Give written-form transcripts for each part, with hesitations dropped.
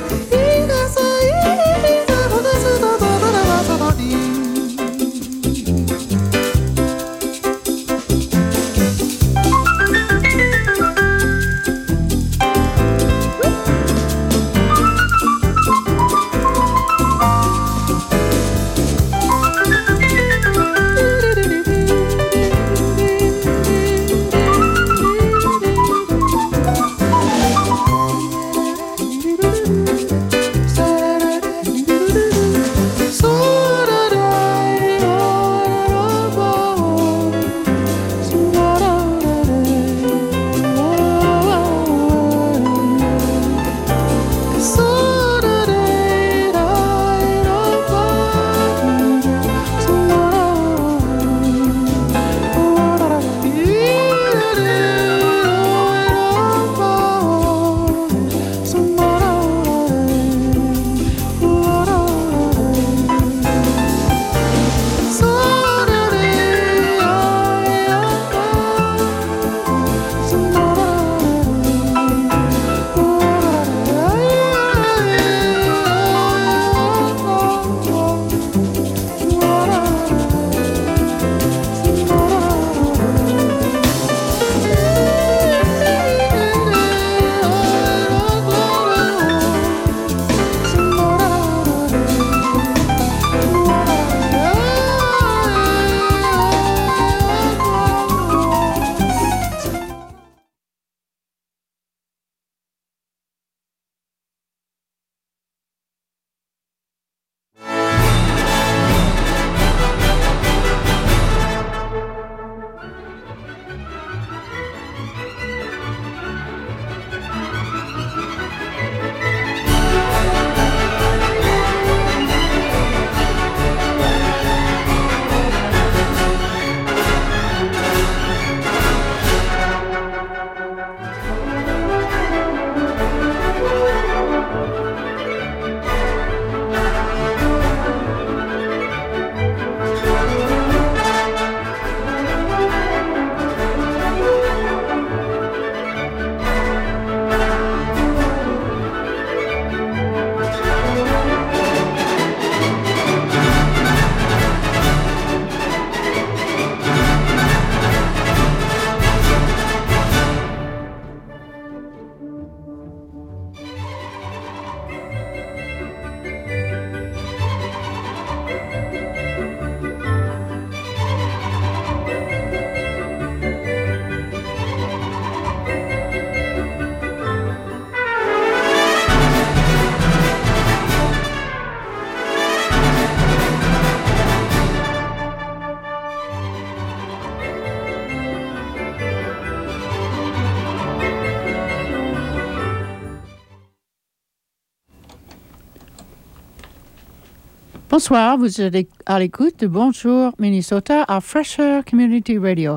Bonsoir, vous êtes à l'écoute de Bonjour Minnesota à Fresh Air Community Radio,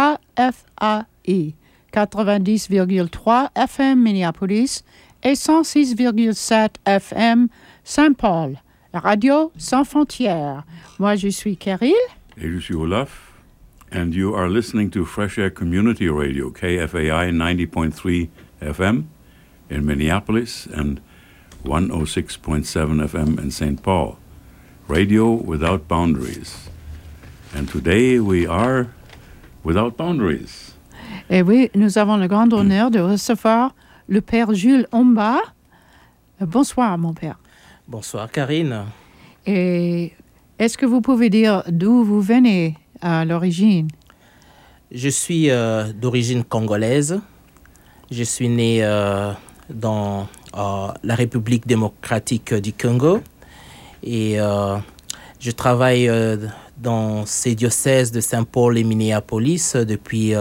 KFAI, 90,3 FM Minneapolis et 106,7 FM Saint-Paul, la radio sans frontières. Moi, je suis Caril. Et je suis Olaf. And you are listening to Fresh Air Community Radio, KFAI 90.3 FM in Minneapolis and 106.7 FM in St. Paul. Radio without boundaries. And today we are without boundaries. Et oui, nous avons le grand honneur de recevoir le père Jules Omba. Bonsoir, mon père. Bonsoir, Karine. Et est-ce que vous pouvez dire d'où vous venez à l'origine? Je suis d'origine congolaise. Je suis né dans la République démocratique du Congo. Et je travaille dans ces diocèses de Saint-Paul et Minneapolis depuis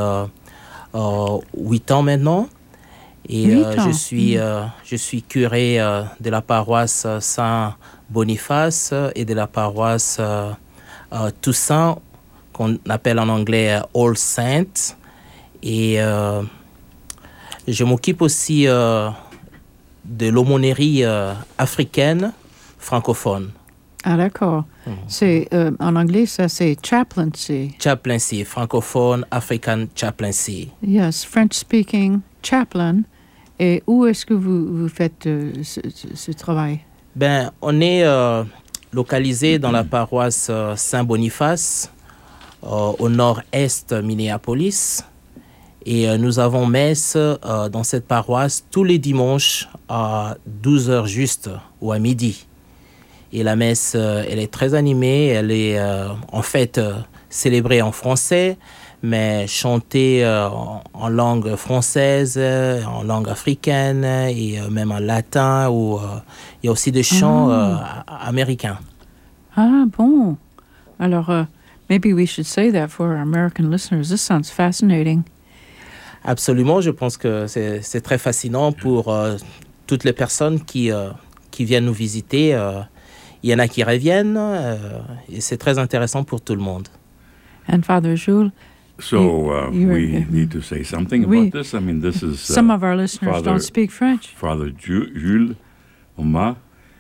8 ans maintenant. Et je suis curé de la paroisse Saint-Boniface et de la paroisse Toussaint, qu'on appelle en anglais All Saints. Et je m'occupe aussi de l'aumônerie africaine francophone. Ah, d'accord. C'est, en anglais, ça, c'est chaplaincy. Chaplaincy, francophone, African chaplaincy. Yes, French-speaking chaplain Et où est-ce que vous faites ce travail? Ben, on est localisé dans la paroisse Saint-Boniface, au nord-est Minneapolis. Et nous avons messe dans cette paroisse tous les dimanches à 12h juste ou à midi. Et la messe, elle est très animée. Elle est en fait célébrée en français, mais chantée en langue française, en langue africaine et même en latin. Il y a aussi des chants américains. Ah bon. Alors, maybe we should say that for our American listeners. This sounds fascinating. Absolument, je pense que c'est très fascinant pour toutes les personnes qui viennent nous visiter. Il y en a qui reviennent et c'est très intéressant pour tout le monde. And Father Jules, so we need to say something about this. I mean, this is some of our listeners don't speak French. Father Jules Omba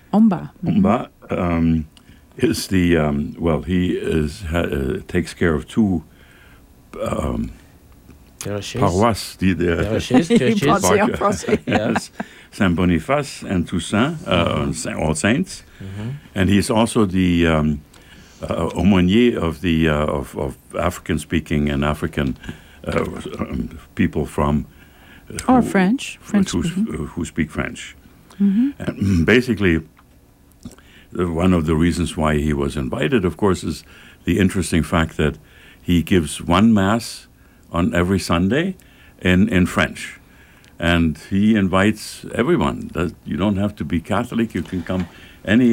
is the he takes care of two paroisses, yes, Saint Boniface and Toussaint, All Saints, and he's also the aumônier of the of African-speaking and African people from French who speak French. And basically, one of the reasons why he was invited, of course, is the interesting fact that he gives one mass on every Sunday in French. And he invites everyone. You don't have to be Catholic. You can come any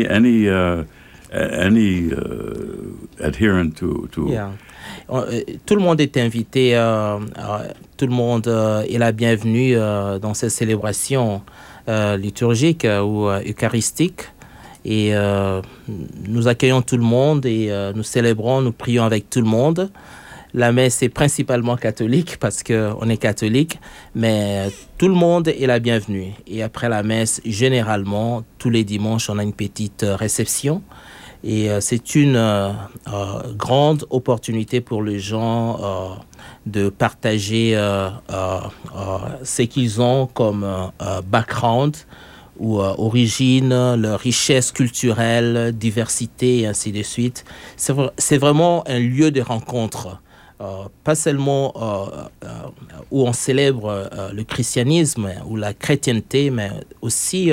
adherent to. Yeah. Tout le monde est invité. Tout le monde est la bienvenue dans ces célébrations liturgiques ou eucharistiques. Et nous accueillons tout le monde et nous célébrons, nous prions avec tout le monde. La messe est principalement catholique parce qu'on est catholique, mais tout le monde est la bienvenue. Et après la messe, généralement, tous les dimanches, on a une petite réception. Et c'est une grande opportunité pour les gens de partager ce qu'ils ont comme background ou origine, leur richesse culturelle, diversité et ainsi de suite. C'est vraiment un lieu de rencontre. Pas seulement où on célèbre le christianisme ou la chrétienté, mais aussi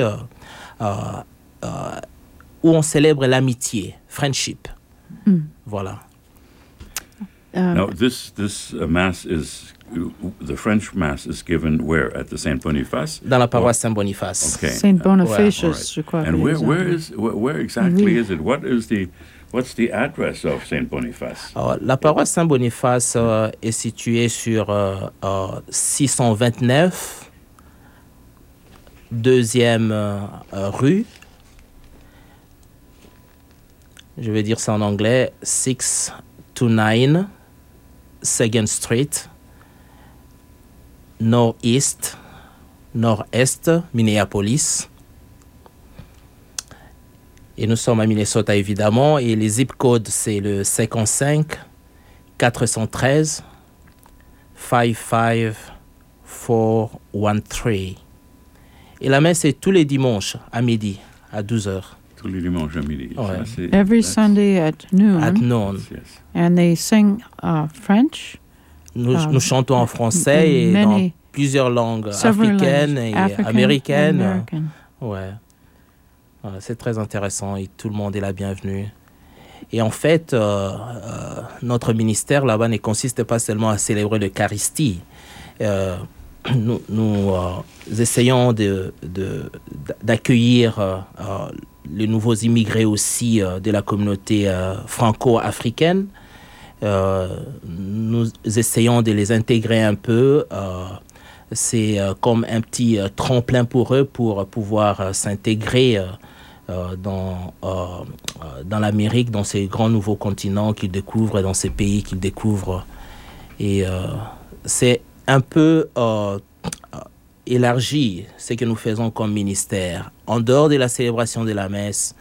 où on célèbre l'amitié, friendship. Voilà. Now, this mass is the French mass is given where at the Saint Boniface? Dans la paroisse Saint Boniface. Okay. Saint Boniface, je crois. And where exactly is it? What's the address of Saint Boniface? Alors, la paroisse Saint Boniface est située sur 629 deuxième rue. Je vais dire ça en anglais. 629 2nd Street, nord-est, Minneapolis. Et nous sommes à Minnesota, évidemment. Et les zip codes, c'est le 55 413 55413. Et la messe est tous les dimanches à midi, à 12h. Tous les dimanches à midi. Ouais. Every Sunday at noon. At noon. Yes. And they sing French. Nous chantons en français et dans plusieurs langues africaines et américaines. Ouais. C'est très intéressant et tout le monde est la bienvenue. Et en fait, notre ministère là-bas ne consiste pas seulement à célébrer l'Eucharistie. Nous essayons d'accueillir les nouveaux immigrés aussi de la communauté franco-africaine. Nous essayons de les intégrer un peu. C'est comme un petit tremplin pour eux pour pouvoir s'intégrer dans l'Amérique, dans ces grands nouveaux continents qu'ils découvrent, dans ces pays qu'ils découvrent. Et c'est un peu élargi ce que nous faisons comme ministère. En dehors de la célébration de la messe,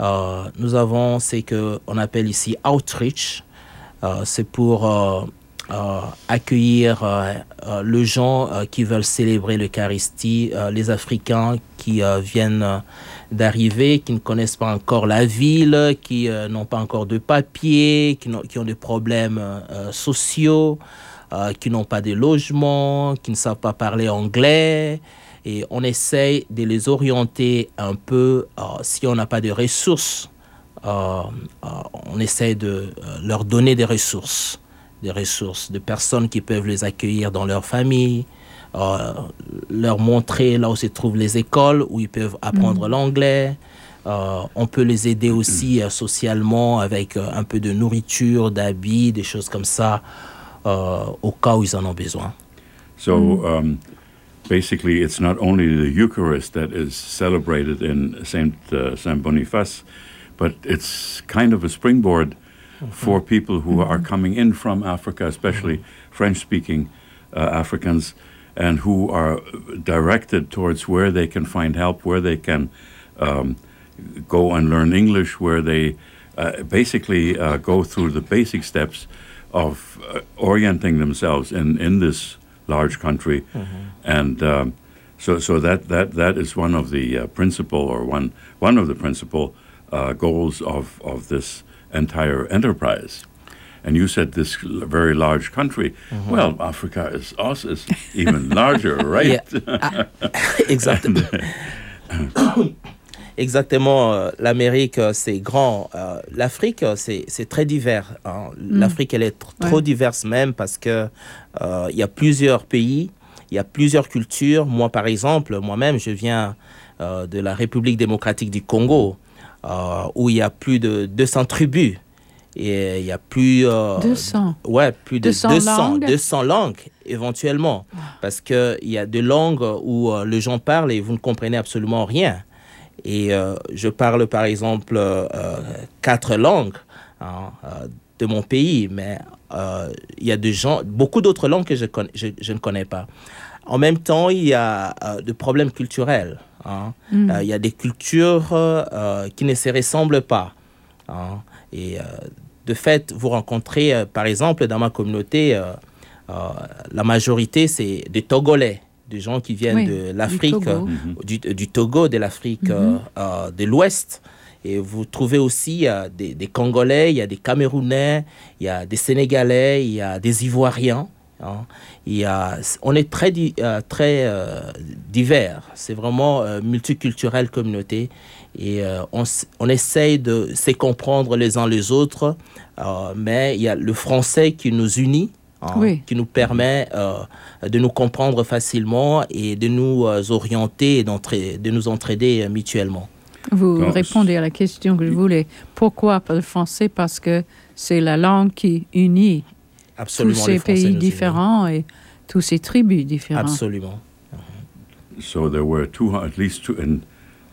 nous avons ce qu'on appelle ici outreach. C'est pour accueillir les gens qui veulent célébrer l'Eucharistie, les Africains qui viennent d'arriver, qui ne connaissent pas encore la ville, qui n'ont pas encore de papier, qui ont des problèmes sociaux, qui n'ont pas de logement, qui ne savent pas parler anglais. Et on essaye de les orienter un peu, si on n'a pas de ressources, on essaie de leur donner des ressources, de personnes qui peuvent les accueillir dans leur famille, leur montrer là où se trouvent les écoles, où ils peuvent apprendre l'anglais. On peut les aider aussi socialement avec un peu de nourriture, d'habits, des choses comme ça, au cas où ils en ont besoin. So, basically, it's not only the Eucharist that is celebrated in Saint Boniface, but it's kind of a springboard for people who are coming in from Africa, especially French-speaking Africans, and who are directed towards where they can find help, where they can go and learn English, where they basically go through the basic steps of orienting themselves in this large country. And so that is one of the principal, or one of the principal goals of this entire enterprise. And you said this very large country. Well, Africa is even larger, right? Exactement. Exactement. L'Amérique, c'est grand. L'Afrique, c'est très divers. Hein. L'Afrique, elle est trop diverse même parce que il y a plusieurs pays, il y a plusieurs cultures. Moi, par exemple, moi-même, je viens de la République démocratique du Congo, où il y a plus de 200 tribus. Et il y a plus... 200. Ouais, plus de 200 langues, éventuellement. Parce qu'il y a des langues où les gens parlent et vous ne comprenez absolument rien. Et je parle, par exemple, 4 langues de mon pays, mais il y a beaucoup d'autres langues que je ne connais pas. En même temps, il y a des problèmes culturels. Il y a des cultures qui ne se ressemblent pas. Et de fait, vous rencontrez, par exemple, dans ma communauté, la majorité, c'est des Togolais, des gens qui viennent de l'Afrique, du Togo, de l'Afrique de l'Ouest. Et vous trouvez aussi des Congolais, il y a des Camerounais, il y a des Sénégalais, il y a des Ivoiriens. On est très divers. C'est vraiment multiculturelle communauté. Et on essaye de se comprendre les uns les autres, mais il y a le français qui nous unit, qui nous permet de nous comprendre facilement et de nous orienter et de nous entraider mutuellement. Vous répondez à la question que je voulais. Pourquoi le français? Parce que c'est la langue qui unit absolument tous ces pays différents et toutes ces tribus différentes. Absolument. So there were at least two in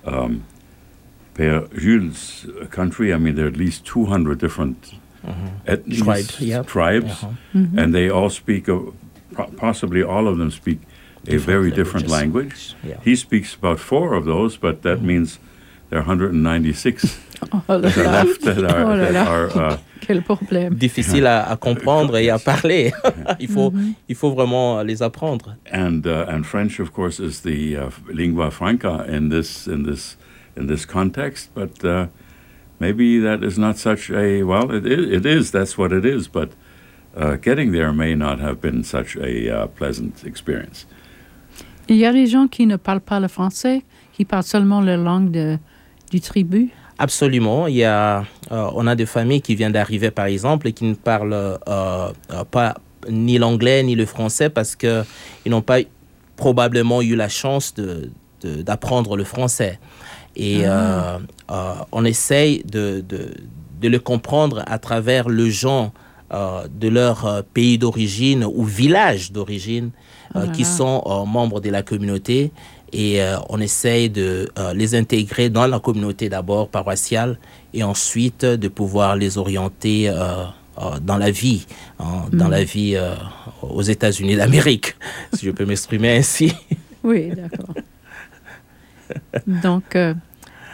Père Jules' country. I mean, there are at least 200 different ethnic tribes, and they all speak, possibly all of them speak a very different language. Yeah. He speaks about 4 of those, but that means there are 196 that are quel problème. Difficile à comprendre et à parler. il faut vraiment les apprendre. And French, of course, is the lingua franca in this context, but maybe that is not such a, well, it is, that's what it is, but getting there may not have been such a pleasant experience. Il y a des gens qui ne parlent pas le français, qui parlent seulement la langue du tribu. Absolument. On a des familles qui viennent d'arriver, par exemple, et qui ne parlent pas ni l'anglais ni le français parce qu'ils n'ont pas probablement eu la chance d'apprendre le français. Et on essaye de le comprendre à travers le genre de leur pays d'origine ou village d'origine qui sont membres de la communauté. Et on essaye de les intégrer dans la communauté d'abord paroissiale et ensuite de pouvoir les orienter dans la vie, dans la vie aux États-Unis d'Amérique, si je peux m'exprimer ainsi. Oui, d'accord. Donc,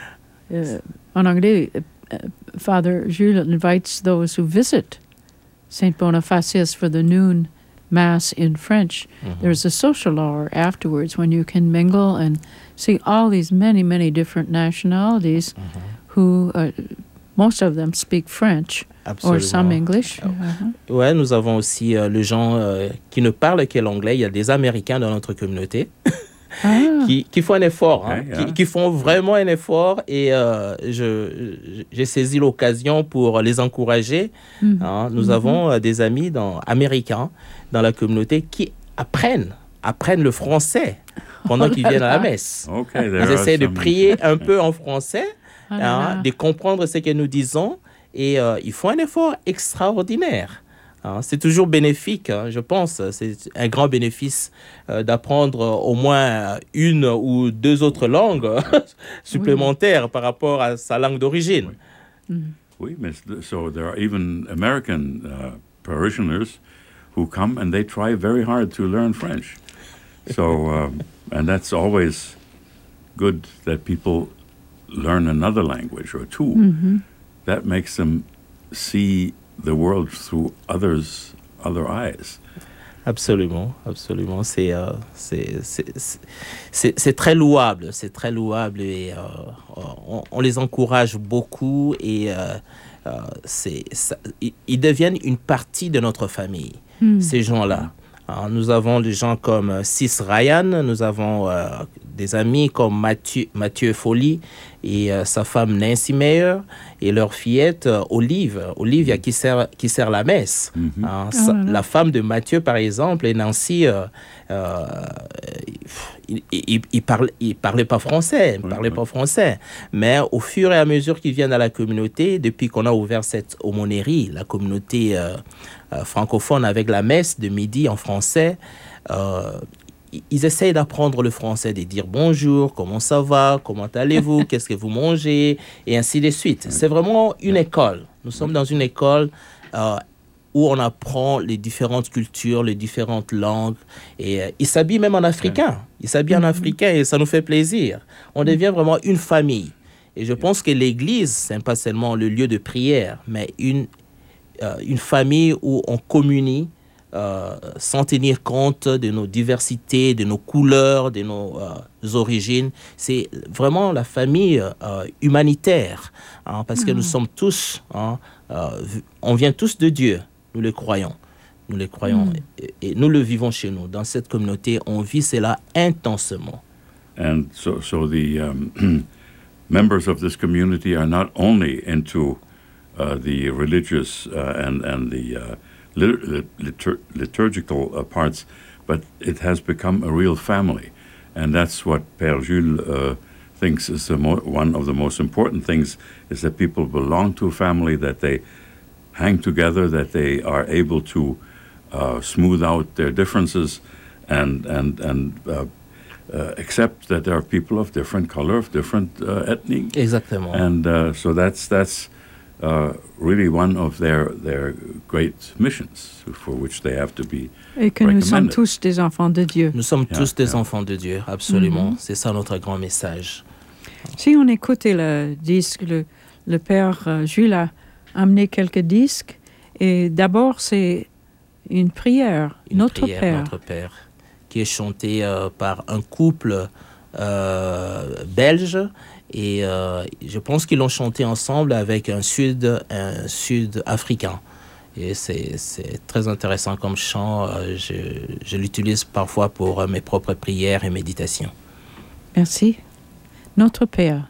en anglais, Father Jules invites those who visit St. Bonifacius for the noon Mass in French. There's a social hour afterwards when you can mingle and see all these many different nationalities who, most of them speak French. Absolument. Or some English. Ouais, nous avons aussi les gens qui ne parlent que l'anglais. Il y a des Américains dans notre communauté qui font un effort, qui font vraiment un effort. Et j'ai saisi l'occasion pour les encourager. Nous avons des amis américains dans la communauté qui apprennent le français pendant qu'ils viennent à la messe. Ils essaient de prier un peu en français, de comprendre ce que nous disons. Et ils font un effort extraordinaire. C'est toujours bénéfique, je pense. C'est un grand bénéfice d'apprendre au moins une ou deux autres langues supplémentaires par rapport à sa langue d'origine. Oui, mais so there are even American parishioners who come and they try very hard to learn French. So, and that's always good that people learn another language or two. That makes them see the world through other eyes. Absolument. C'est très louable, et on les encourage beaucoup et ils deviennent une partie de notre famille, ces gens-là. Alors, nous avons des gens comme Sis Ryan, nous avons des amis comme Mathieu Folly et sa femme Nancy Meyer et leur fillette Olivia qui sert la messe. La femme de Mathieu, par exemple, et Nancy, il parlait pas français, mais au fur et à mesure qu'ils viennent à la communauté, depuis qu'on a ouvert cette aumônerie, la communauté francophone avec la messe de midi en français, ils essayent d'apprendre le français, de dire bonjour, comment ça va, comment allez-vous, qu'est-ce que vous mangez, et ainsi de suite. C'est vraiment une école. Nous sommes dans une école où on apprend les différentes cultures, les différentes langues, et ils s'habillent même en africain. Ils s'habillent en africain et ça nous fait plaisir. On devient vraiment une famille. Et je pense que l'Église, ce n'est pas seulement le lieu de prière, mais une famille où on communie sans tenir compte de nos diversités, de nos couleurs, de nos origines. C'est vraiment la famille humanitaire, parce que nous sommes tous, on vient tous de Dieu, nous le croyons. Et nous le vivons chez nous. Dans cette communauté, on vit cela intensément. And so the members of this community are not only into the religious and the liturgical parts, but it has become a real family. And that's what Père Jules thinks is one of the most important things, is that people belong to a family, that they hang together, that they are able to smooth out their differences and accept that there are people of different color, of different ethnic. Exactement. And so that's really one of their great missions for which they have to be Et que nous sommes tous des enfants de Dieu. Nous sommes tous des enfants de Dieu, absolument. C'est ça notre grand message. Si on écoutait le disque, le Père Jules a amené quelques disques, et d'abord c'est une prière, Notre Père, qui est chantée par un couple belge. Et je pense qu'ils l'ont chanté ensemble avec un Sud-Africain. Et c'est très intéressant comme chant. Je l'utilise parfois pour mes propres prières et méditations. Merci. Notre Père.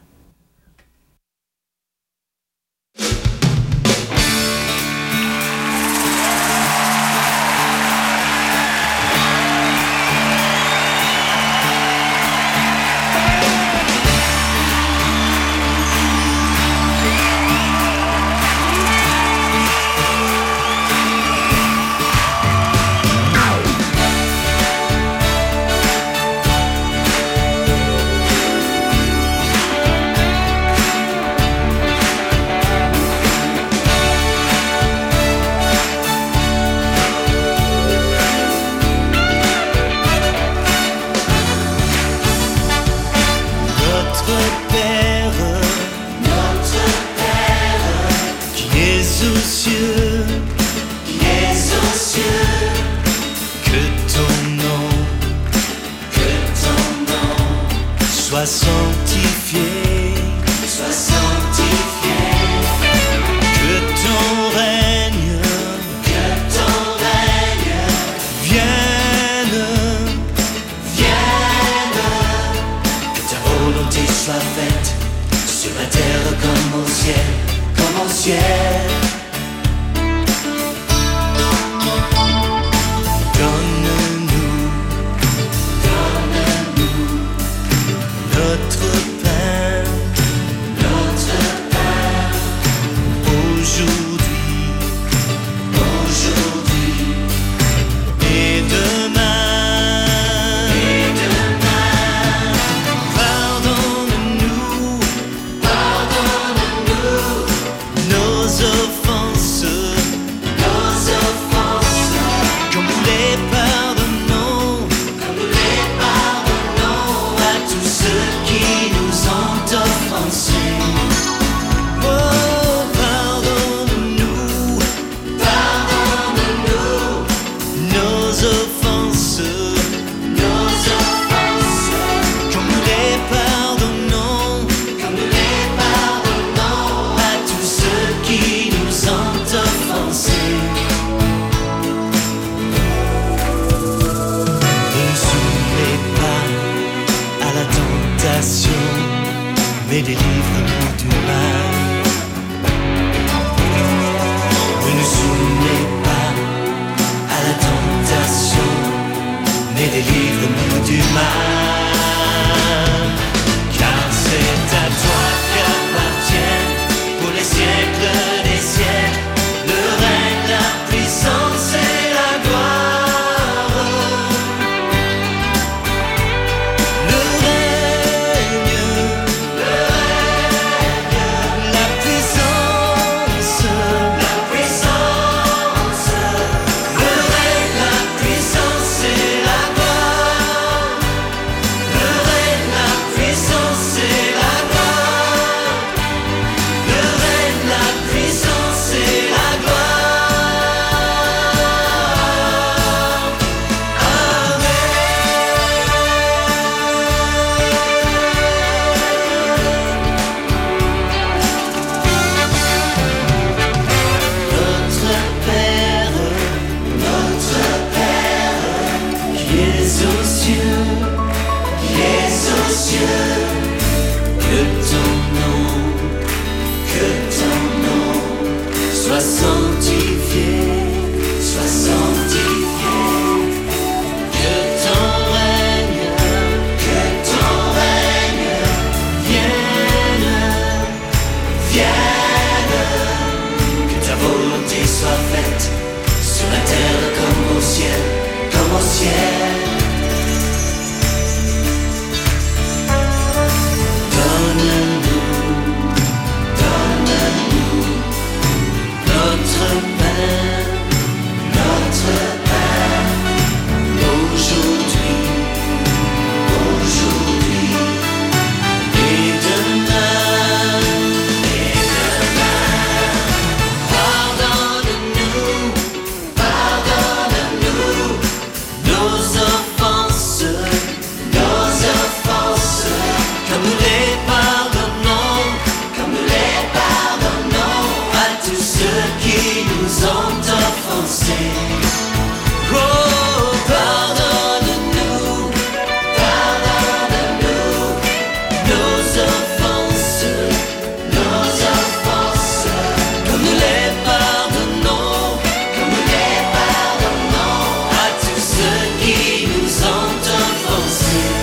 Qui est aux cieux, qui est Sois sanctifié, sois sanctifié. Que ton règne vienne, vienne. Que ta volonté soit faite sur la terre comme au ciel, comme au ciel. Donne-nous notre pain aujourd'hui, et demain, pardonne-nous nos offenses, comme nous les pardonnons à tous ceux qui nous ont offensés. Oh, pardonne-nous nos offenses, comme nous les pardonnons à tous ceux qui nous ont offensés. Ne nous soumets pas à la tentation, mais délivre-nous du mal. Ne nous soumets pas à la tentation, mais délivre-nous du mal. Car c'est à toi qu'appartiennent pour les siècles des siècles le règne, la puissance et la gloire. Le règne, la puissance, le règne, la puissance et la gloire. Le règne, la puissance et la gloire. Le règne, la puissance et la gloire. Notre Père, qui es aux cieux, que ton nom soit sanctifié, que ton règne vienne, que ta volonté soit faite sur la terre comme au ciel, Donne-nous notre pain aujourd'hui, et demain, pardonne-nous nos offenses, comme nous les pardonnons à tous ceux qui nous ont offensés. Oh, pardonne-nous nos offenses, comme nous les pardonnons à tous ceux qui nous ont offensés.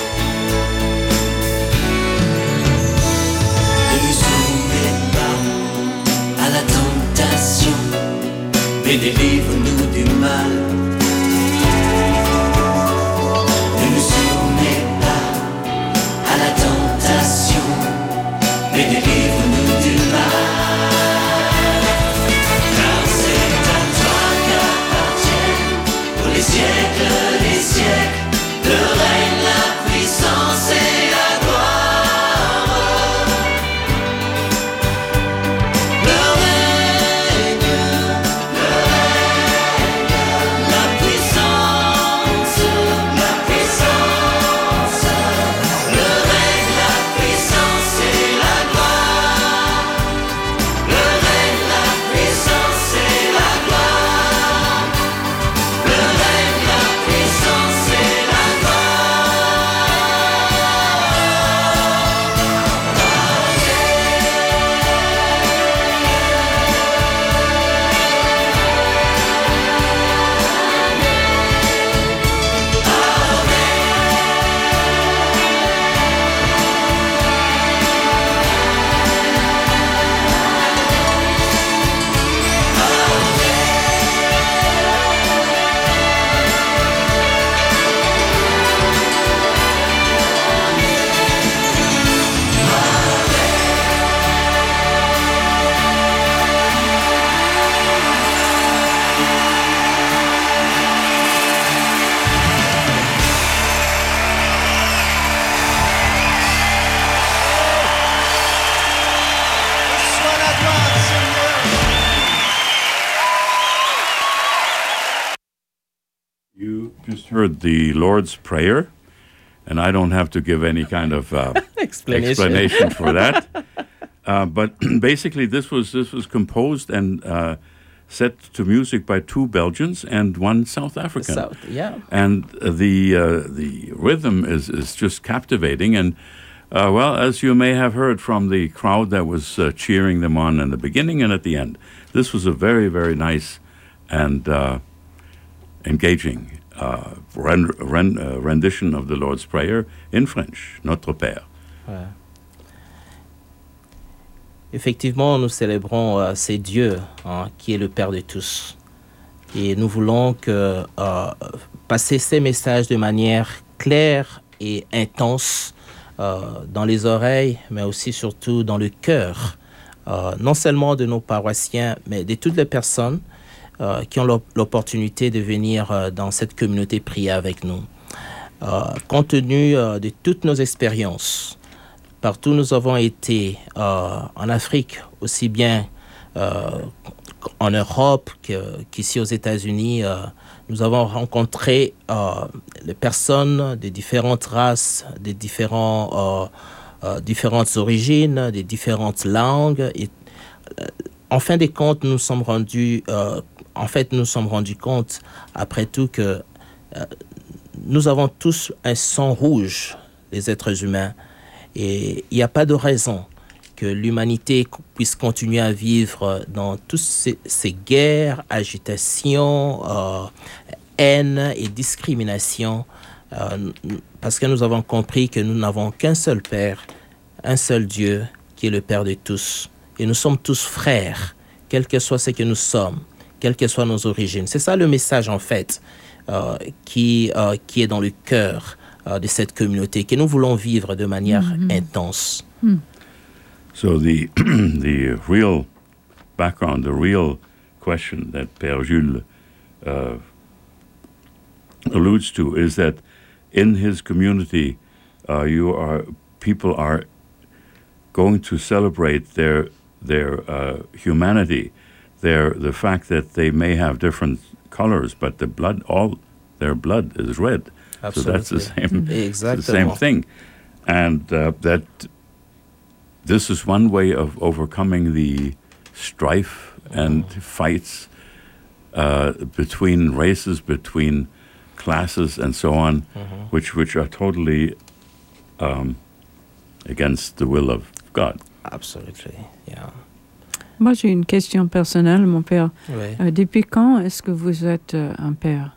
Ne nous soumets pas à la tentation, mais délivre-nous du mal. Ne nous soumets pas à la tentation, mais délivre-nous du mal. Car c'est à toi qu'appartiennent pour les siècles des siècles le règne, la puissance et la gloire. Le règne, just heard the Lord's Prayer, and I don't have to give any kind of explanation for that. But basically, this was composed and set to music by 2 Belgians and 1 South African. And the rhythm is just captivating. And well, as you may have heard from the crowd that was cheering them on in the beginning and at the end, this was a very, very nice and engaging rendition of the Lord's Prayer in French, Notre Père. Ouais. Effectivement, nous célébrons ces dieux qui est le Père de tous. Et nous voulons passer ces messages de manière claire et intense dans les oreilles, mais aussi surtout dans le cœur, non seulement de nos paroissiens, mais de toutes les personnes qui ont l'opportunité de venir dans cette communauté prier avec nous. Compte tenu de toutes nos expériences, partout où nous avons été en Afrique, aussi bien en Europe qu'ici aux États-Unis, nous avons rencontré les personnes de différentes races, de différentes origines, de différentes langues. Et, en fin de compte, nous nous sommes rendus compte, après tout, que nous avons tous un sang rouge, les êtres humains. Et il n'y a pas de raison que l'humanité puisse continuer à vivre dans toutes ces guerres, agitations, haine et discrimination, parce que nous avons compris que nous n'avons qu'un seul Père, un seul Dieu, qui est le Père de tous. Et nous sommes tous frères, quel que soit ce que nous sommes, quelles que soient nos origines. C'est ça le message, en fait, qui est dans le cœur de cette communauté, que nous voulons vivre de manière intense. So the real background, the real question that Père Jules alludes to is that in his community, people are going to celebrate their humanity, the fact that they may have different colors, but all their blood is red. Absolutely. So that's the Exactement. same thing, and that this is one way of overcoming the strife and fights between races, between classes, and so on, which are totally against the will of God. Absolutely, yeah. Moi, j'ai une question personnelle, mon père. Oui. Depuis quand est-ce que vous êtes un père?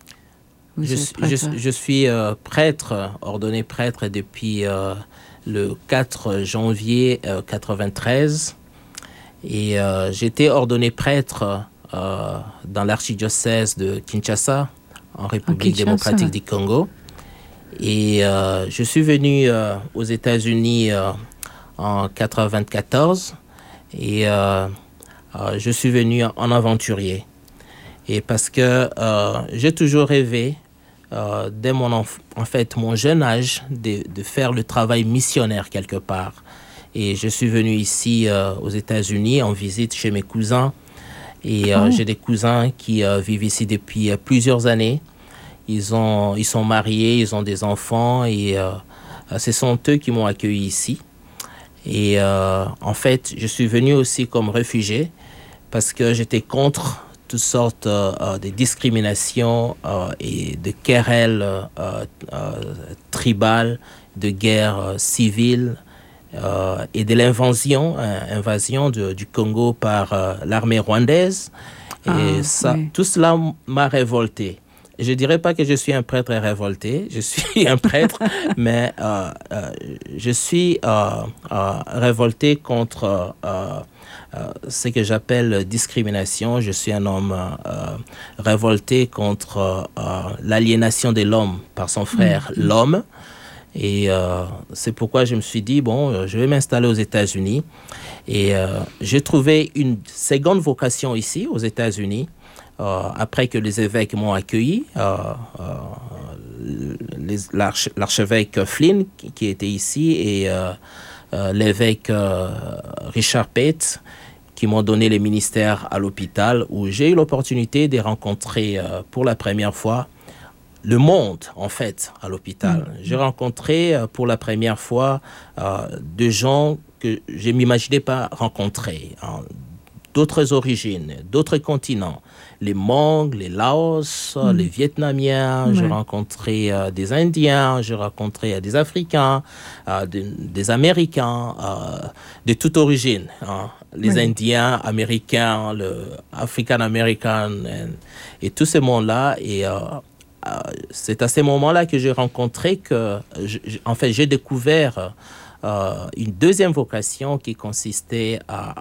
Je suis prêtre, ordonné prêtre depuis le 4 janvier 93. Et j'ai été ordonné prêtre dans l'archidiocèse de Kinshasa, en République démocratique du Congo. Et je suis venu aux États-Unis en 94. Et je suis venu en aventurier. Et parce que j'ai toujours rêvé, dès mon jeune âge, de faire le travail missionnaire quelque part. Et je suis venu ici aux États-Unis en visite chez mes cousins. Et j'ai des cousins qui vivent ici depuis plusieurs années. Ils sont mariés, ils ont des enfants et ce sont eux qui m'ont accueilli ici. Et en fait, je suis venu aussi comme réfugié parce que j'étais contre toutes sortes de discriminations et de querelles tribales, de guerres civiles et de l'invasion du Congo par l'armée rwandaise. Et tout cela m'a révolté. Je ne dirais pas que je suis un prêtre révolté, je suis un prêtre, mais je suis révolté contre ce que j'appelle discrimination. Je suis un homme révolté contre l'aliénation de l'homme par son frère, l'homme. Et c'est pourquoi je me suis dit, je vais m'installer aux États-Unis. Et j'ai trouvé une seconde vocation ici, aux États-Unis. Après que les évêques m'ont accueilli, l'archevêque Flynn qui était ici et l'évêque Richard Pate qui m'ont donné les ministères à l'hôpital où j'ai eu l'opportunité de rencontrer pour la première fois le monde, en fait, à l'hôpital. J'ai rencontré pour la première fois des gens que je ne m'imaginais pas rencontrer, hein, d'autres origines, d'autres continents. Les Hmong, les Laos, les Vietnamiens, j'ai rencontré des Indiens, j'ai rencontré des Africains, des Américains, de toute origine. Hein. Les Indiens, Américains, le African American et tout ce monde-là. Et c'est à ces moments-là que j'ai rencontré que, en fait, j'ai découvert une deuxième vocation qui consistait à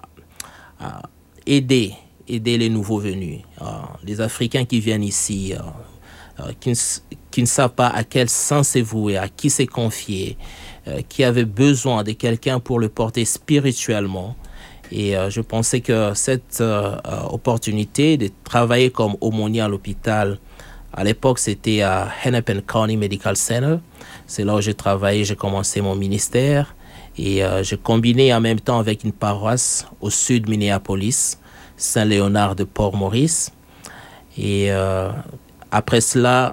aider les nouveaux venus, les Africains qui viennent ici, qui ne savent pas à quel sens se vouer, à qui se confier, qui avaient besoin de quelqu'un pour le porter spirituellement. Et je pensais que cette opportunité de travailler comme aumônier à l'hôpital, à l'époque c'était à Hennepin County Medical Center, c'est là où j'ai travaillé, j'ai commencé mon ministère et j'ai combiné en même temps avec une paroisse au sud de Minneapolis, Saint-Léonard de Port-Maurice. Et après cela,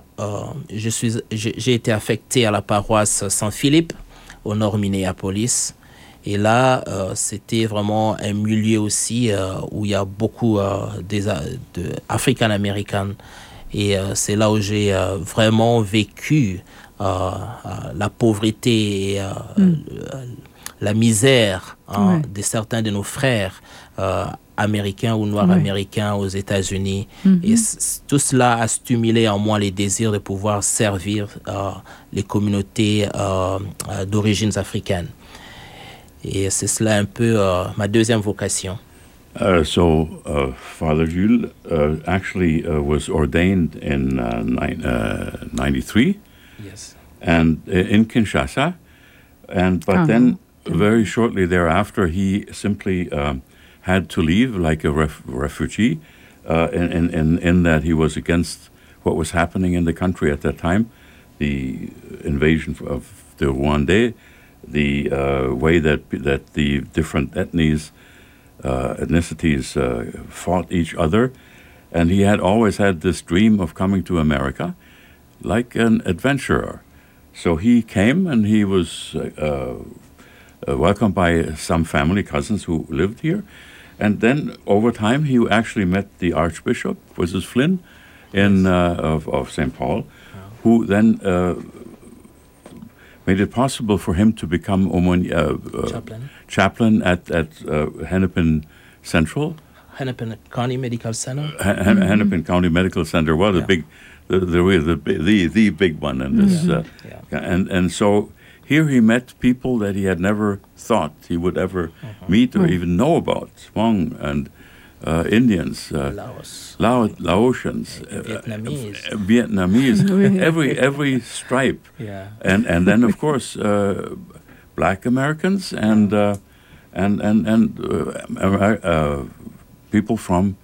j'ai été affecté à la paroisse Saint-Philippe, au nord Minneapolis. Et là, c'était vraiment un milieu aussi où il y a beaucoup d'African-Américains. Et c'est là où j'ai vraiment vécu la pauvreté et la misère de certains de nos frères américains ou noirs américains aux États-Unis. Et tout cela a stimulé en moi les désirs de pouvoir servir les communautés d'origines africaines. Et c'est cela un peu ma deuxième vocation. So Father Jules actually was ordained in 93. Yes. And in Kinshasa, but then very shortly thereafter he simply had to leave like a refugee, in that he was against what was happening in the country at that time, the invasion of the Rwandais, the way that the different ethnicities fought each other, and he had always had this dream of coming to America like an adventurer. So he came and he was welcomed by some family, cousins who lived here. And then over time he actually met the Archbishop, Mrs. Flynn, of St. Paul, who then made it possible for him to become chaplain at Hennepin Central. Hennepin County Medical Center. Hennepin County Medical Center. Well, the big one in this. And so here he met people that he had never thought he would ever meet or even know about. Hmong and Indians, Laotians, Vietnamese, every stripe, and then of course Black Americans and people from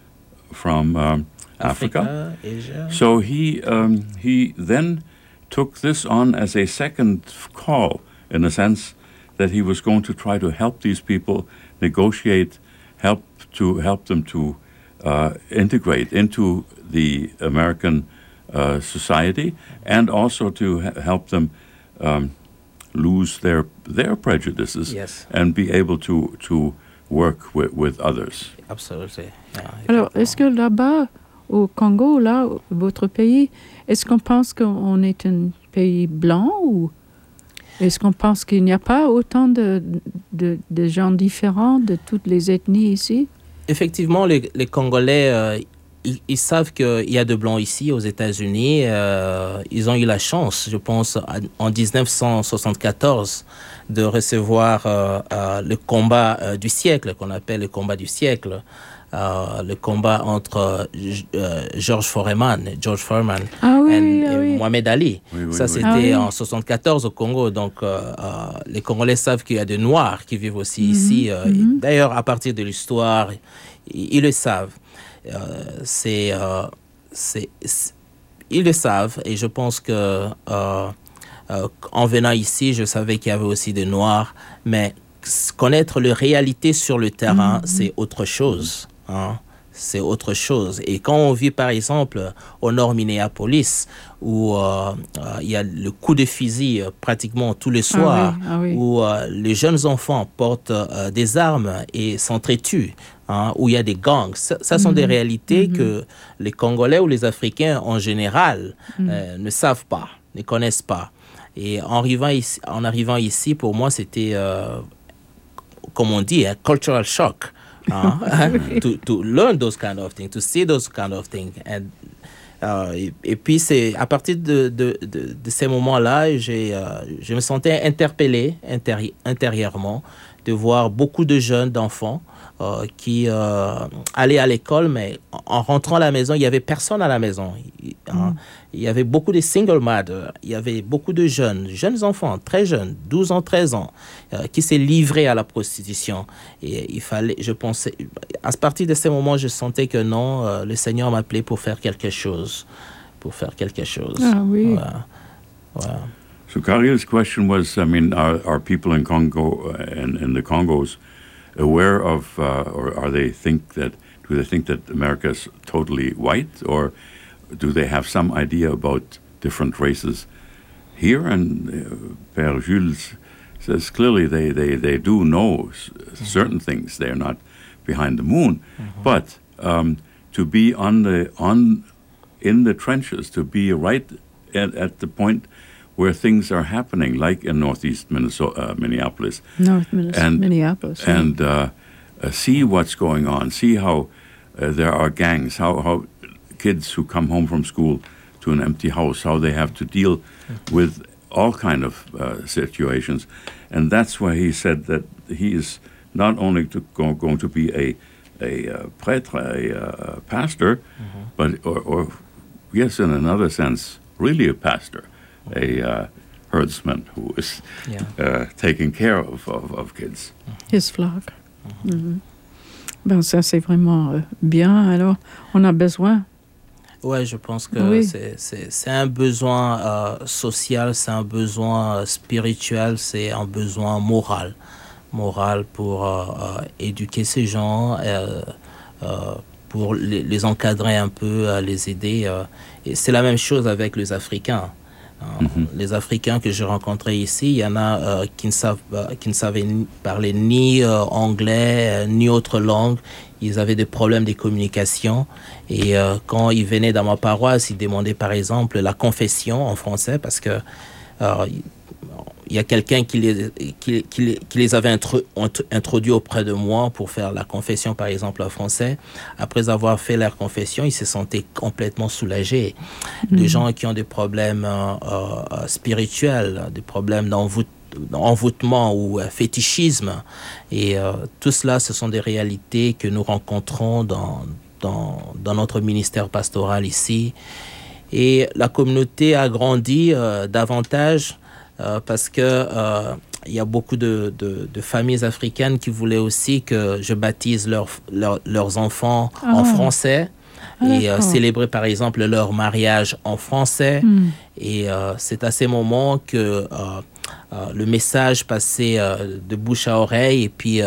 Africa, Asia. So he then took this on as a second call, in a sense that he was going to try to help these people negotiate, help them to integrate into the American society, and also to help them lose their prejudices and be able to work with others. Absolutely. Alors, est-ce que là-bas, au Congo, là, votre pays, est-ce qu'on pense qu'on est un pays blanc ou est-ce qu'on pense qu'il n'y a pas autant de gens différents de toutes les ethnies ici? Effectivement, les Congolais, ils savent qu'il y a de blancs ici aux États-Unis. Ils ont eu la chance, je pense, en 1974, de recevoir le combat du siècle, qu'on appelle le combat du siècle. Le combat entre George Foreman et Mohamed Ali. Ça, c'était en 74 au Congo. Donc, les Congolais savent qu'il y a des Noirs qui vivent aussi ici. D'ailleurs, à partir de l'histoire, ils le savent. Ils le savent. Et je pense que en venant ici, je savais qu'il y avait aussi des Noirs. Mais connaître la réalité sur le terrain, c'est autre chose. c'est autre chose. Et quand on vit, par exemple, au nord Minneapolis, où il y a le coup de fusil pratiquement tous les soirs, où les jeunes enfants portent des armes et s'entretuent, où il y a des gangs. Ça sont des réalités que les Congolais ou les Africains en général ne savent pas, ne connaissent pas. Et en arrivant ici, pour moi, c'était, comme on dit, un cultural shock. To learn those kind of things, to see those kind of things. Et puis, c'est à partir de ces moments-là, je me sentais interpellé intérieurement de voir beaucoup de jeunes, d'enfants qui allaient à l'école, mais en rentrant à la maison, il n'y avait personne à la maison. Il y avait beaucoup de single mothers, il y avait beaucoup de jeunes enfants, très jeunes, 12 ans, 13 ans, qui s'est livrés à la prostitution. Et il fallait, je pensais, à partir de ces moments, je sentais que non, le Seigneur m'appelait pour faire quelque chose. Ah oui. Voilà. So Kariel's question was, I mean, are people in Congo and in the Congos aware of, or do they think that America is totally white, or do they have some idea about different races here? And Père Jules says clearly they do know certain things. They're not behind the moon, but to be in the trenches, to be right at the point where things are happening, like in northeast Minneapolis. Minneapolis. And see what's going on, see how there are gangs, how kids who come home from school to an empty house, how they have to deal with all kind of situations. And that's why he said that he is not only going to be a prêtre, a pastor, but, or yes, in another sense, really a pastor. A herdsman who is taking care of kids. His flock. Ben, ça, c'est vraiment bien. Alors, on a besoin. Ouais, je pense que c'est un besoin social, c'est un besoin spirituel, c'est un besoin moral pour éduquer ces gens, pour les encadrer un peu, les aider. Et c'est la même chose avec les Africains. Les Africains que j'ai rencontrés ici, il y en a qui ne savaient parler ni anglais ni autre langue. Ils avaient des problèmes de communication. Et quand ils venaient dans ma paroisse, ils demandaient par exemple la confession en français parce que il y a quelqu'un qui les avait introduits auprès de moi pour faire la confession, par exemple, en français. Après avoir fait leur confession, ils se sentaient complètement soulagés. Des gens qui ont des problèmes spirituels, des problèmes d'envoûtement ou fétichisme. Et tout cela, ce sont des réalités que nous rencontrons dans notre ministère pastoral ici. Et la communauté a grandi davantage parce que il y a beaucoup de familles africaines qui voulaient aussi que je baptise leurs enfants en français et célébrer par exemple leur mariage en français. Et c'est à ces moments que le message passait de bouche à oreille et puis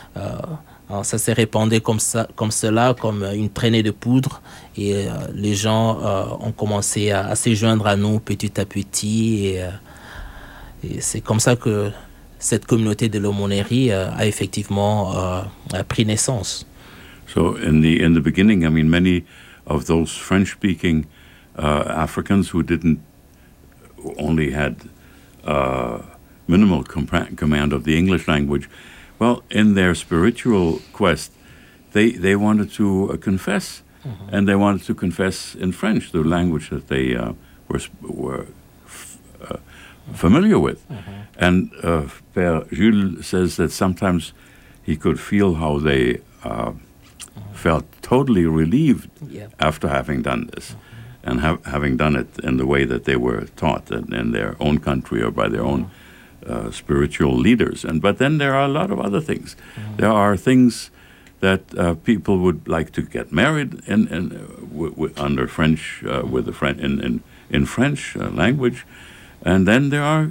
ça s'est répandu comme cela, comme une traînée de poudre. Et les gens ont commencé à se joindre à nous petit à petit. Et c'est comme ça que cette communauté de l'aumônerie a effectivement pris naissance. So in the beginning, I mean, many of those French-speaking Africans who only had minimal command of the English language, well, in their spiritual quest, they wanted to confess, and they wanted to confess in French, the language that they were familiar with. And Père Jules says that sometimes he could feel how they felt totally relieved after having done this, and having done it in the way that they were taught in their own country or by their own spiritual leaders. But then there are a lot of other things. There are things that people would like to get married under French, with the in French language. And then there are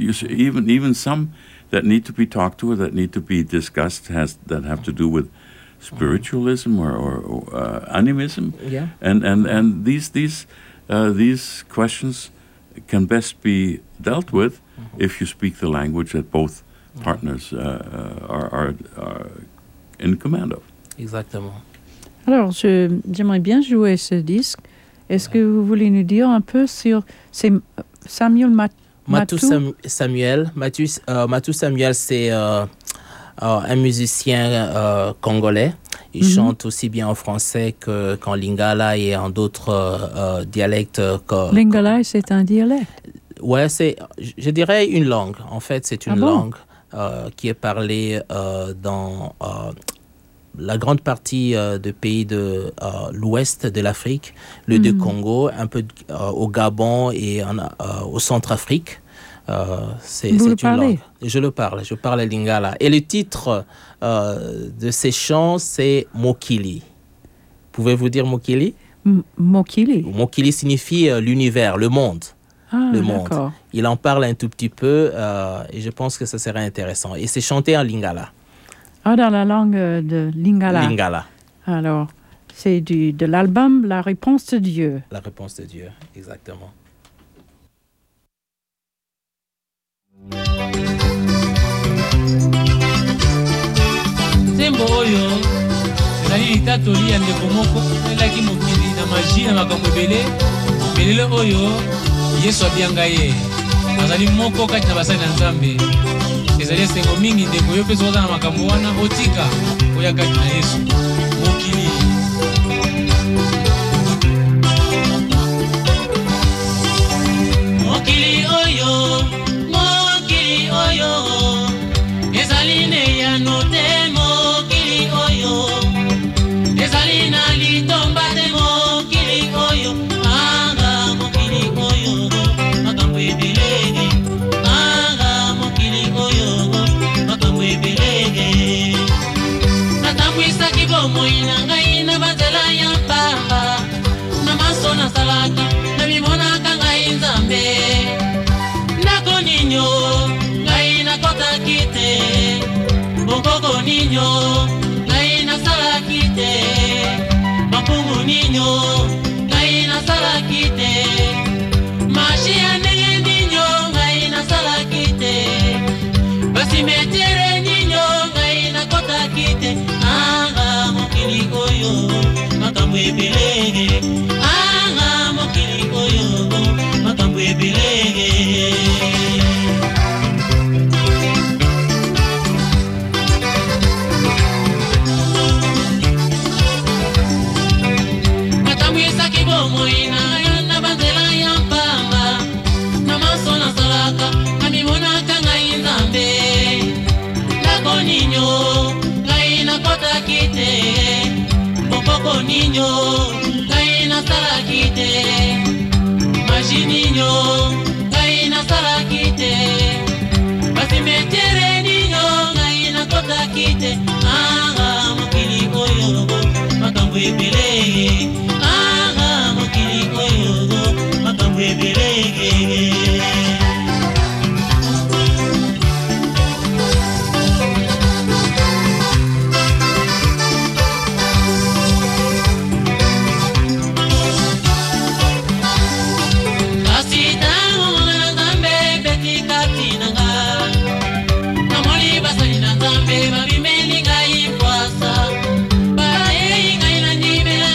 even some that need to be talked to, that need to be discussed, that have to do with spiritualism or animism. Yeah. And these questions can best be dealt with if you speak the language that both partners are in command of. Exactement. Alors, j'aimerais bien jouer ce disque. Est-ce que vous voulez nous dire un peu sur Samuel Matou Samuel, c'est un musicien congolais. Il chante aussi bien en français qu'en lingala et en d'autres dialectes. Lingala, c'est un dialecte? Ouais, je dirais une langue. En fait, c'est une langue qui est parlée dans la grande partie des pays de l'ouest de l'Afrique, le Congo, un peu au Gabon et au Centrafrique. C'est une langue. Je parle lingala. Et le titre de ces chants, c'est Mokili. Pouvez-vous dire Mokili? Mokili. Mokili signifie l'univers, le monde. Le monde. D'accord. Il en parle un tout petit peu et je pense que ça serait intéressant. Et c'est chanté en lingala. Dans la langue de Lingala. Lingala. Alors, c'est de l'album La Réponse de Dieu. La Réponse de Dieu, exactement. Tembo oyo ezali litatoli ya ndeko moko elaki mokili na magie na makambo ebele belele oyo Yesu abianga ye azali moko kati na basali na Nzambe ezali esengo mingi ndeko yo mpe oza na makambo wana otika oya kati na Yesu mokili oyo ezali ne ya note mokili oyo ezali na litomba de mokili oyo anga mokili oyo makambo ebelege anga mokili oyo makambo ebelege natambwisaki bomoi na ngai na banzela ya pamba na maso nasalaki nabimonaka ngai Nzambe ndako ninyo ngai nakotaki te bokoko ninyo ngai nasalaki te mapungu ninyo ngai nasalaki te mashi ya ndenge ninyo ngai nasalaki te basimetere ninyo ngai nakotaki te anga mokili oyo makambo ebelege anga mokili oyo makambo ebelege ninyo ngai nasalaki te maji ninyo ngai nasalaki te basimetere ninyo ngai nakotaki te anga mokili oyo makambo ebelege anga mokili oyo makambo ebelege Bimeli ngai poasa, bae ngai na nibela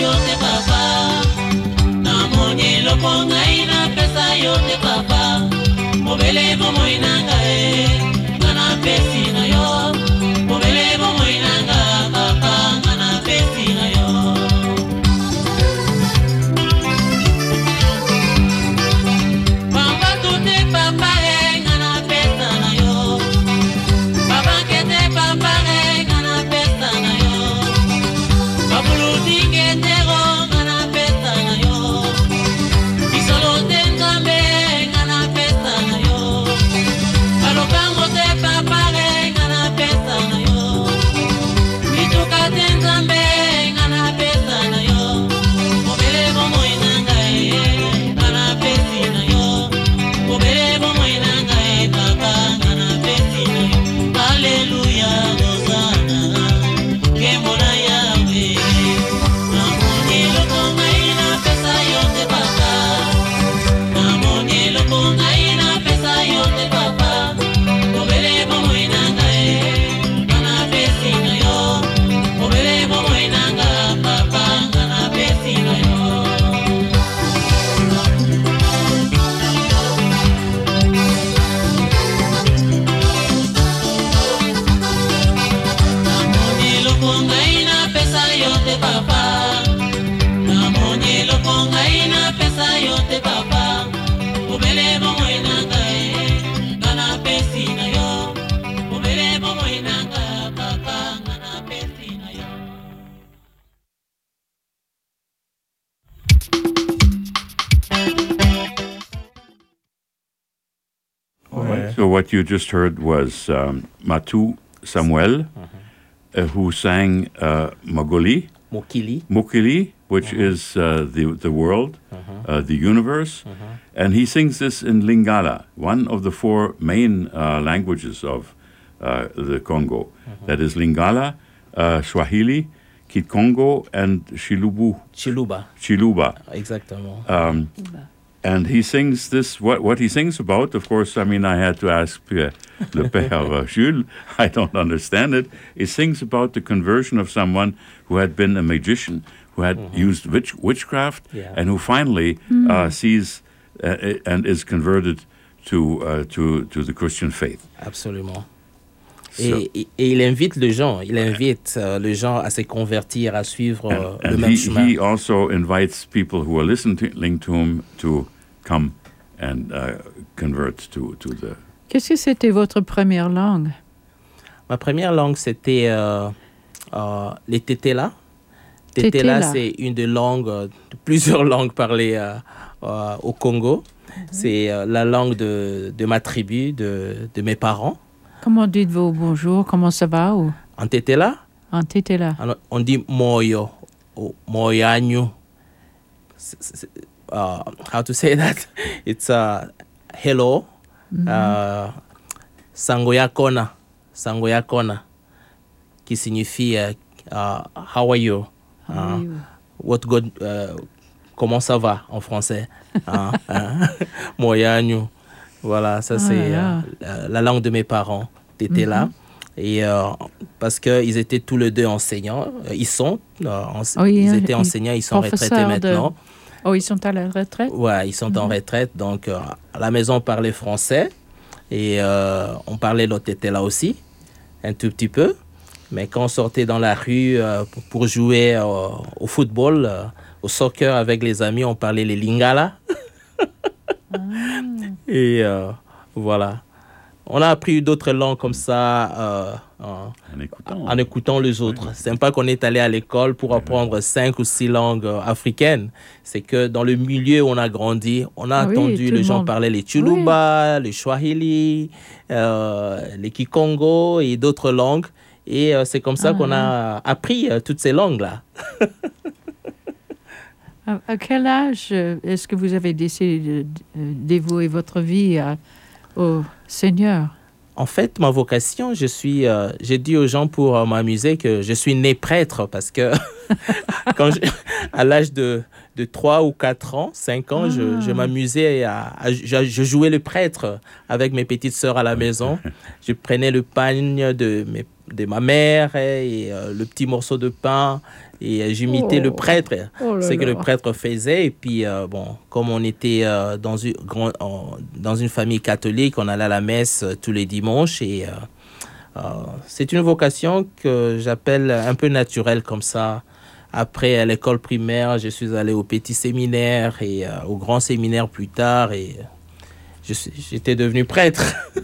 yo te papa. Namoni lokonga ina pesa yo te papa. Mobele bomo inanga ngana pesi na yo. Mobele bomo inanga papa ngana pesi na yo. Papa tute papa ngana pesa na yo. Papa kete papa ngana pesa na yo. Babulu dingete ngana pesa na yo. Isolo tengambe ngana pesa na yo. Alokango te papa ngana pesa na yo. Mituka tengambe ngana pesa na yo. Mobele bomo inanga ngana pesi na yo. Mobele bomo inanga papa ngana pesi na yo. Hallelujah, Hosanna, Kemona Yahweh. Namoni lokonga ina pesa yo te papa. Namoni lokonga ina pesa yo te papa. Mobele bomo inanga ngana pesi na yo. Mobele bomo inanga papa ngana pesi na yo. Namoni lokonga ina pesa yo te papa. Namoni lokonga ina pesa yo te papa. Mobele bomo inanga ngana pesi na yo. Mobele bomo inanga papa ngana pesi na yo. All right. So what you just heard was Matu Samuel, who sang Mogoli, Mokili, which is the world, the universe, and he sings this in Lingala, one of the four main languages of the Congo. That is Lingala, Swahili, Kikongo, and Chiluba. Exactement. And he sings this, what he sings about, of course, I mean, I had to ask le père Jules, I don't understand it. He sings about the conversion of someone who had been a magician, who had used witchcraft, and who finally sees and is converted to the Christian faith. Absolument. Et il invite les gens, les gens à se convertir, à suivre le même chemin. He also invites people who are listening to him to come and convert to the... Qu'est-ce que c'était votre première langue? Ma première langue, c'était les Tétéla. Tétéla, c'est une des langues, plusieurs langues parlées au Congo. C'est la langue de ma tribu, de mes parents. Comment dites-vous bonjour? Comment ça va? Ou... En Tétéla? En Tétéla. On dit moyo, ou moyanyu. How to say that? It's hello. Sangoyakona, qui signifie how are you? What God, comment ça va en français? Moyanyu. Voilà, ça c'est la langue de mes parents, Tétéla. Et parce qu'ils étaient tous les deux enseignants, ils étaient enseignants, ils sont retraités maintenant. Oh, ils sont à la retraite? Ouais, ils sont en retraite, donc à la maison on parlait français et on parlait le Tétéla aussi, un tout petit peu. Mais quand on sortait dans la rue pour jouer au football, au soccer avec les amis, on parlait les Lingala. Et voilà. On a appris d'autres langues comme ça en écoutant les autres. C'est pas qu'on est allé à l'école pour apprendre 5 ou 6 langues africaines. C'est que dans le milieu où on a grandi, on a entendu les gens parler les Chiluba, les Swahili, les Kikongo et d'autres langues. Et c'est comme ça qu'on a appris toutes ces langues-là. À quel âge est-ce que vous avez décidé de dévouer votre vie au Seigneur? En fait, ma vocation, j'ai dit aux gens pour m'amuser que je suis né prêtre parce que à l'âge de 3 ou 4 ans, 5 ans, je m'amusais je jouais le prêtre avec mes petites sœurs à la maison. Je prenais le pagne de de ma mère et le petit morceau de pain. Et j'imitais le prêtre, ce que le prêtre faisait. Et puis, comme on était dans une famille catholique, on allait à la messe tous les dimanches. Et c'est une vocation que j'appelle un peu naturelle comme ça. Après, à l'école primaire, je suis allé au petit séminaire et au grand séminaire plus tard. Et j'étais devenu prêtre.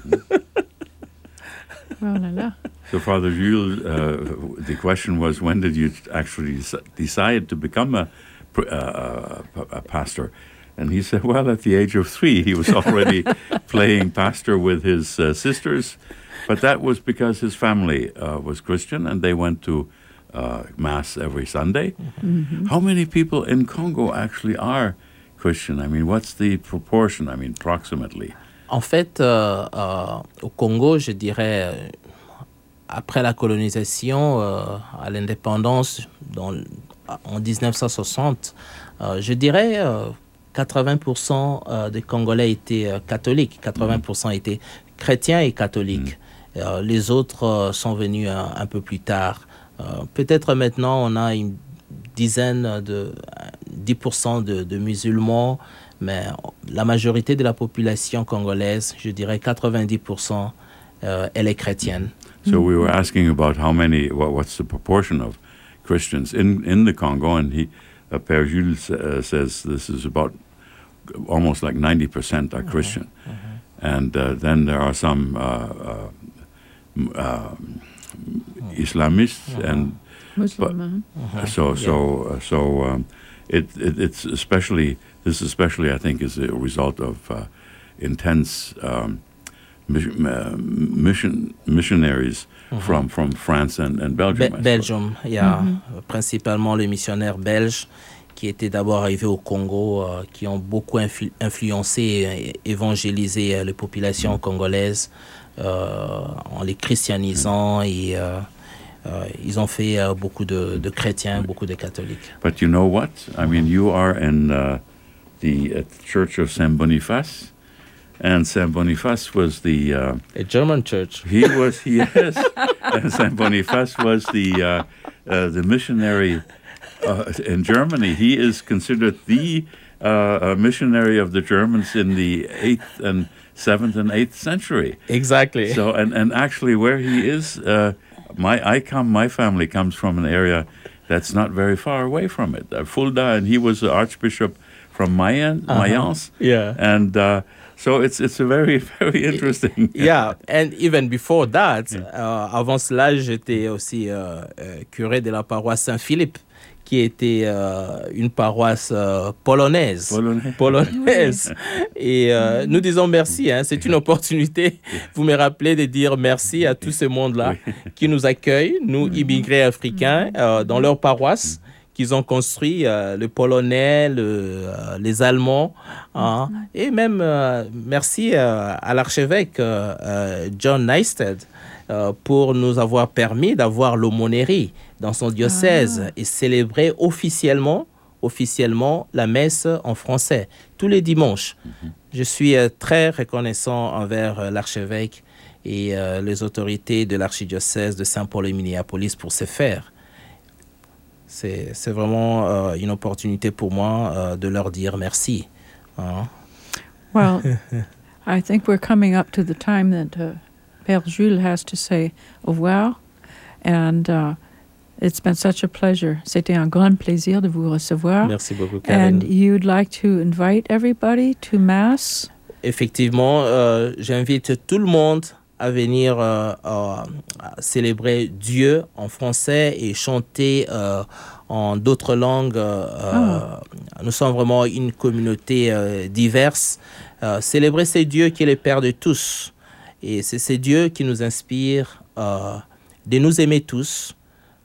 Oh là là. So, Father Jules, the question was, when did you actually decide to become a pastor? And he said, well, at the age of 3, he was already playing pastor with his sisters. But that was because his family was Christian and they went to Mass every Sunday. Mm-hmm. How many people in Congo actually are Christian? I mean, what's the proportion, approximately? En fait, au Congo, je dirais, après la colonisation, à l'indépendance en 1960, je dirais 80% des Congolais étaient catholiques, 80% étaient chrétiens et catholiques. Les autres sont venus un peu plus tard. Peut-être maintenant, on a une dizaine 10% de musulmans, mais la majorité de la population congolaise, je dirais 90%, elle est chrétienne. So we were asking about what's the proportion of Christians in the Congo, and Père Jules says this is about almost like 90% are Christian. And then there are some Islamists and Muslim. It's especially I think is a result of intense missionaries from France and Belgium. Belgium, principalement les missionnaires belges qui étaient d'abord arrivés au Congo, qui ont beaucoup influencé et évangélisé les populations congolaises en les christianisant et ils ont fait beaucoup de chrétiens, beaucoup de catholiques. But you know what? I mean, you are in the Church of Saint Boniface, and Saint Boniface was the a German church. Yes, and Saint Boniface was the missionary in Germany. He is considered the missionary of the Germans in the 8th and 7th and 8th century. Exactly. So, and actually, where he is. My family comes from an area that's not very far away from it, Fulda, and he was the archbishop from Mayence. Yeah. And so it's a very, very interesting. Yeah, and even before that, avant cela, j'étais aussi curé de la paroisse Saint-Philippe, qui était une paroisse polonaise. Et nous disons merci, c'est une opportunité. Vous me rappelez de dire merci à tout ce monde-là qui nous accueille, nous immigrés africains, dans leur paroisse qu'ils ont construit, le Polonais, les Allemands. Et même merci à l'archevêque John Neisted pour nous avoir permis d'avoir l'aumônerie dans son diocèse et célébrer officiellement la messe en français tous les dimanches. Je suis très reconnaissant envers l'archevêque et les autorités de l'archidiocèse de Saint-Paul et Minneapolis pour ce faire. C'est vraiment une opportunité pour moi de leur dire merci. Well, I think we're coming up to the time that Père Jules has to say au revoir, and it's been such a pleasure. C'était un grand plaisir de vous recevoir. Merci beaucoup, Karen. And you'd like to invite everybody to Mass? Effectivement, j'invite tout le monde à venir célébrer Dieu en français et chanter en d'autres langues. Nous sommes vraiment une communauté diverse. Célébrer ce Dieu qui est le Père de tous. Et c'est ce Dieu qui nous inspire de nous aimer tous,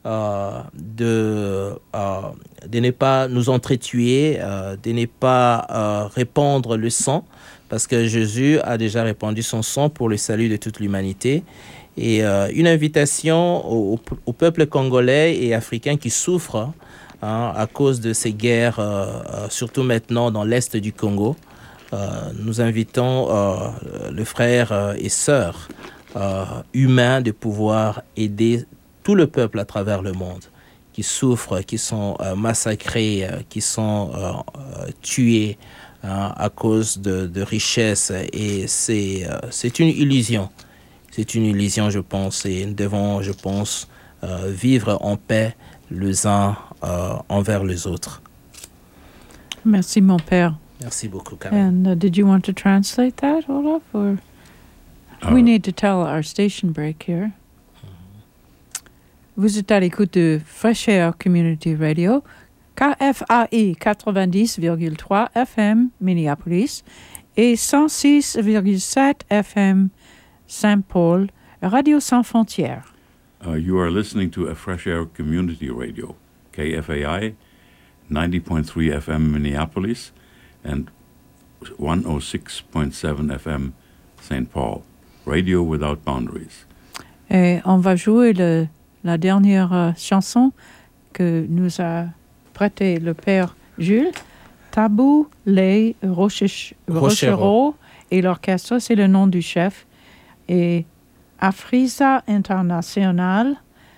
de ne pas nous entretuer, de ne pas répandre le sang, parce que Jésus a déjà répandu son sang pour le salut de toute l'humanité. Et une invitation au peuple congolais et africain qui souffrent à cause de ces guerres, surtout maintenant dans l'est du Congo. Nous invitons les frères et sœurs humain de pouvoir aider tout le peuple à travers le monde qui souffrent, qui sont massacrés, qui sont tués à cause de richesses. Et c'est une illusion. C'est une illusion, je pense. Et nous devons, je pense, vivre en paix les uns envers les autres. Merci, mon père. Merci beaucoup, Karen. And did you want to translate that, Olaf? Or we need to tell our station break here. Vous êtes à l'écoute de Fresh Air Community Radio, KFAI 90,3 FM Minneapolis et 106,7 FM Saint Paul, Radio Sans Frontières. You are listening to a Fresh Air Community Radio, KFAI 90.3 FM Minneapolis and 106.7 FM St. Paul, Radio Without Boundaries. Et on va jouer la dernière chanson que nous a prêtée le père Jules, Tabou les Rochereau, et l'orchestre, c'est le nom du chef, et Afrisa International,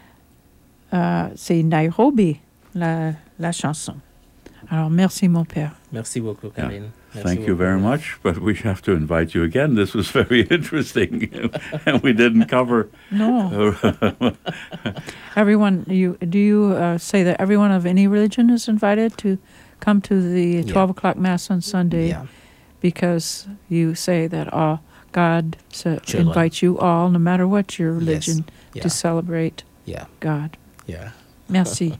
c'est Nairobi, la chanson. Alors, merci mon père. Merci beaucoup, Karine. Yeah. Thank you very much, but we have to invite you again. This was very interesting, and we didn't cover. No. Everyone, do you say that everyone of any religion is invited to come to the 12 o'clock Mass on Sunday? Yeah. Because you say that God invites you all, no matter what your religion, to celebrate God. Yeah. Merci.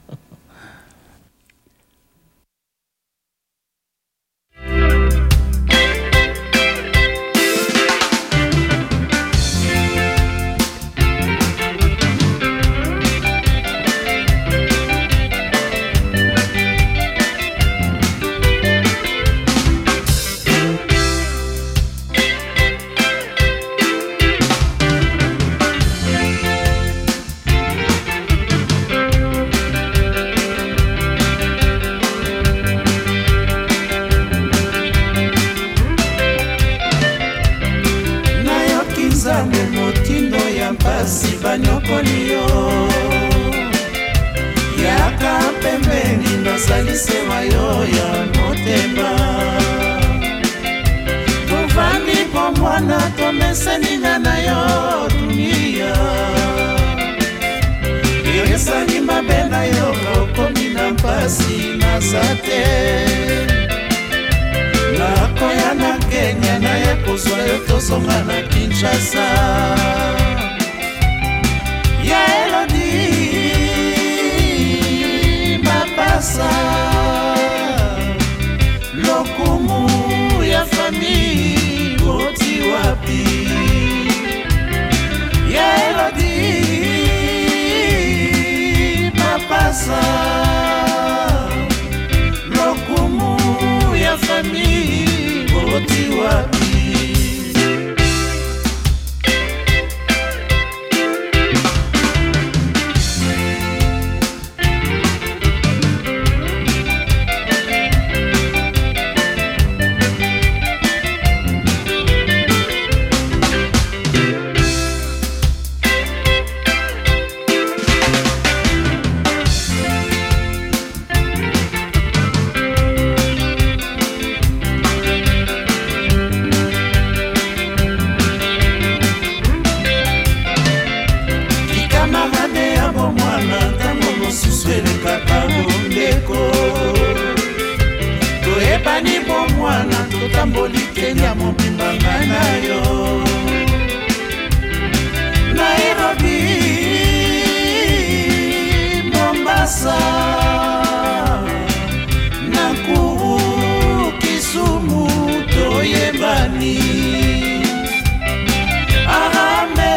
Basi banyokoli yo yaka pembeni nazalisema yo ya motema tovandi po mwana tomeseninga na yo dunia yesani mabe na yo okomi na mpasi naza te nakoya na Kenya naye kozwa yo tozonga na Kinshasa ya Elodie mapasa lokumu ya famille oti wapi ya Elodie mapasa lokumu ya famille oti wapi. Kenya mobimba na yo Nairobi Mombasa Nakuru Kisumu Toyebani Arambe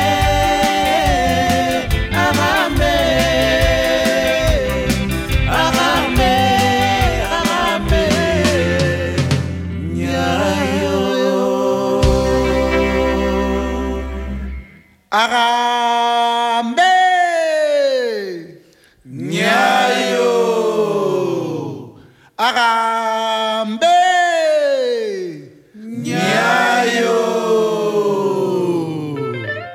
Arambe Arambe Arambe Arambe Nyayo Arambe Nyayo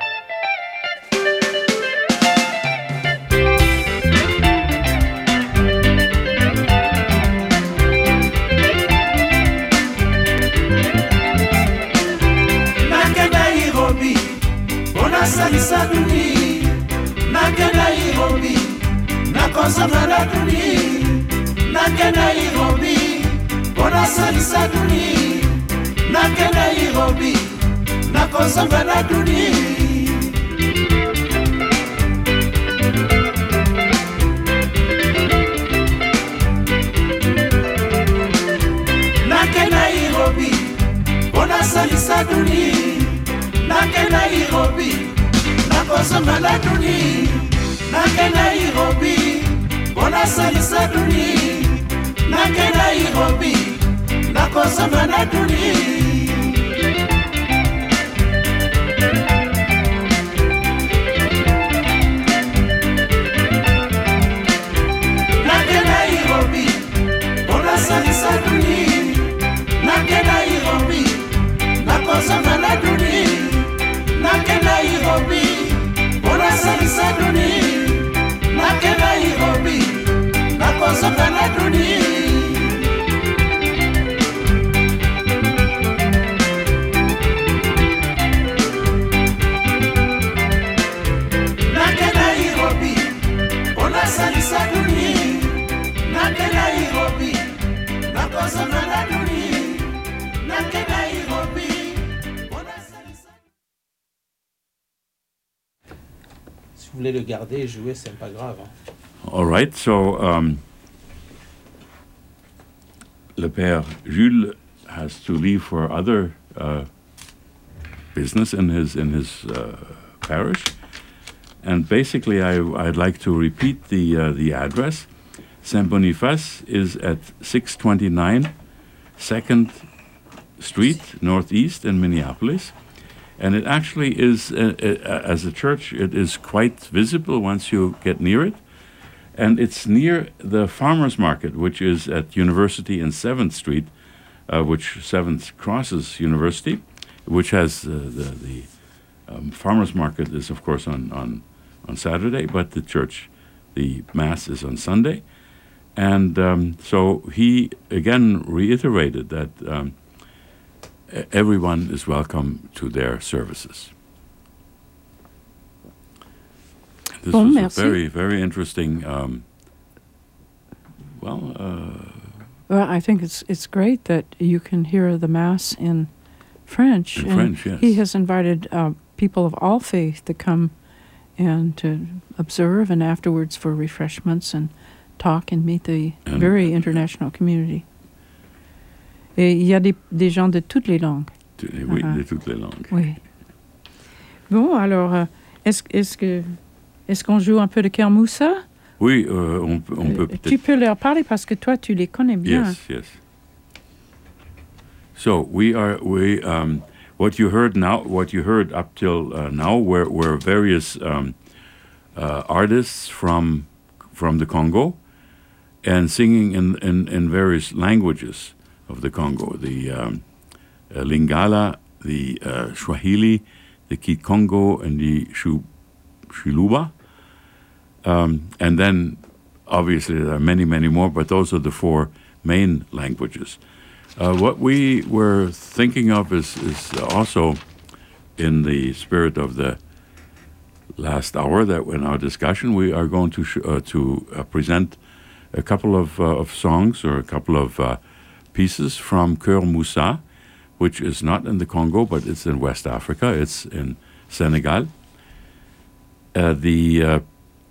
nakozanga na duni nake Nairobi mpo nasalisa duni nake Nairobi nakozanga na duni nake Nairobi mpo nasalisa duni nake Nairobi nakozanga na duni nake Nairobi mpo nasalisa duni nake Nairobi nakozanga na duni salisa duni nake Nairobi nakozanga na duni nake Nairobi mona salisa duni nake Nairobi nakozanga na duni nake Nairobi mona salisa duni nake Nairobi Si vous voulez le garder et jouer, c'est pas grave. Hein. All right, so le Père Jules has to leave for other business in his parish, and basically I'd like to repeat the address. Saint Boniface is at 629 2nd Street, Northeast in Minneapolis. And it actually is, as a church, it is quite visible once you get near it. And it's near the Farmers Market, which is at University and 7th Street, which 7th crosses University, which has the Farmers Market is, of course, on Saturday, but the church, the Mass is on Sunday. And so he again reiterated that everyone is welcome to their services. This was merci. A very, very interesting. Well, I think it's great that you can hear the Mass in French. In French, yes. He has invited people of all faith to come and to observe, and afterwards for refreshments and talk and meet the very international community. Et il y a des gens de toutes les langues. Oui, de toutes les langues. Oui. Bon, alors, est-ce qu'on joue un peu de Kër Moussa? Oui, on peut peut-être. Tu peux leur parler parce que toi, tu les connais bien. Yes, yes. So what you heard up till now were various artists from the Congo, and singing in various languages of the Congo, the Lingala, the Swahili, the Kikongo, and the Shiluba. And then, obviously, there are many, many more, but those are the four main languages. What we were thinking of is also in the spirit of the last hour that in our discussion, we are going to present a couple of songs or a couple of pieces from Kër Moussa, which is not in the Congo, but it's in West Africa. It's in Senegal. The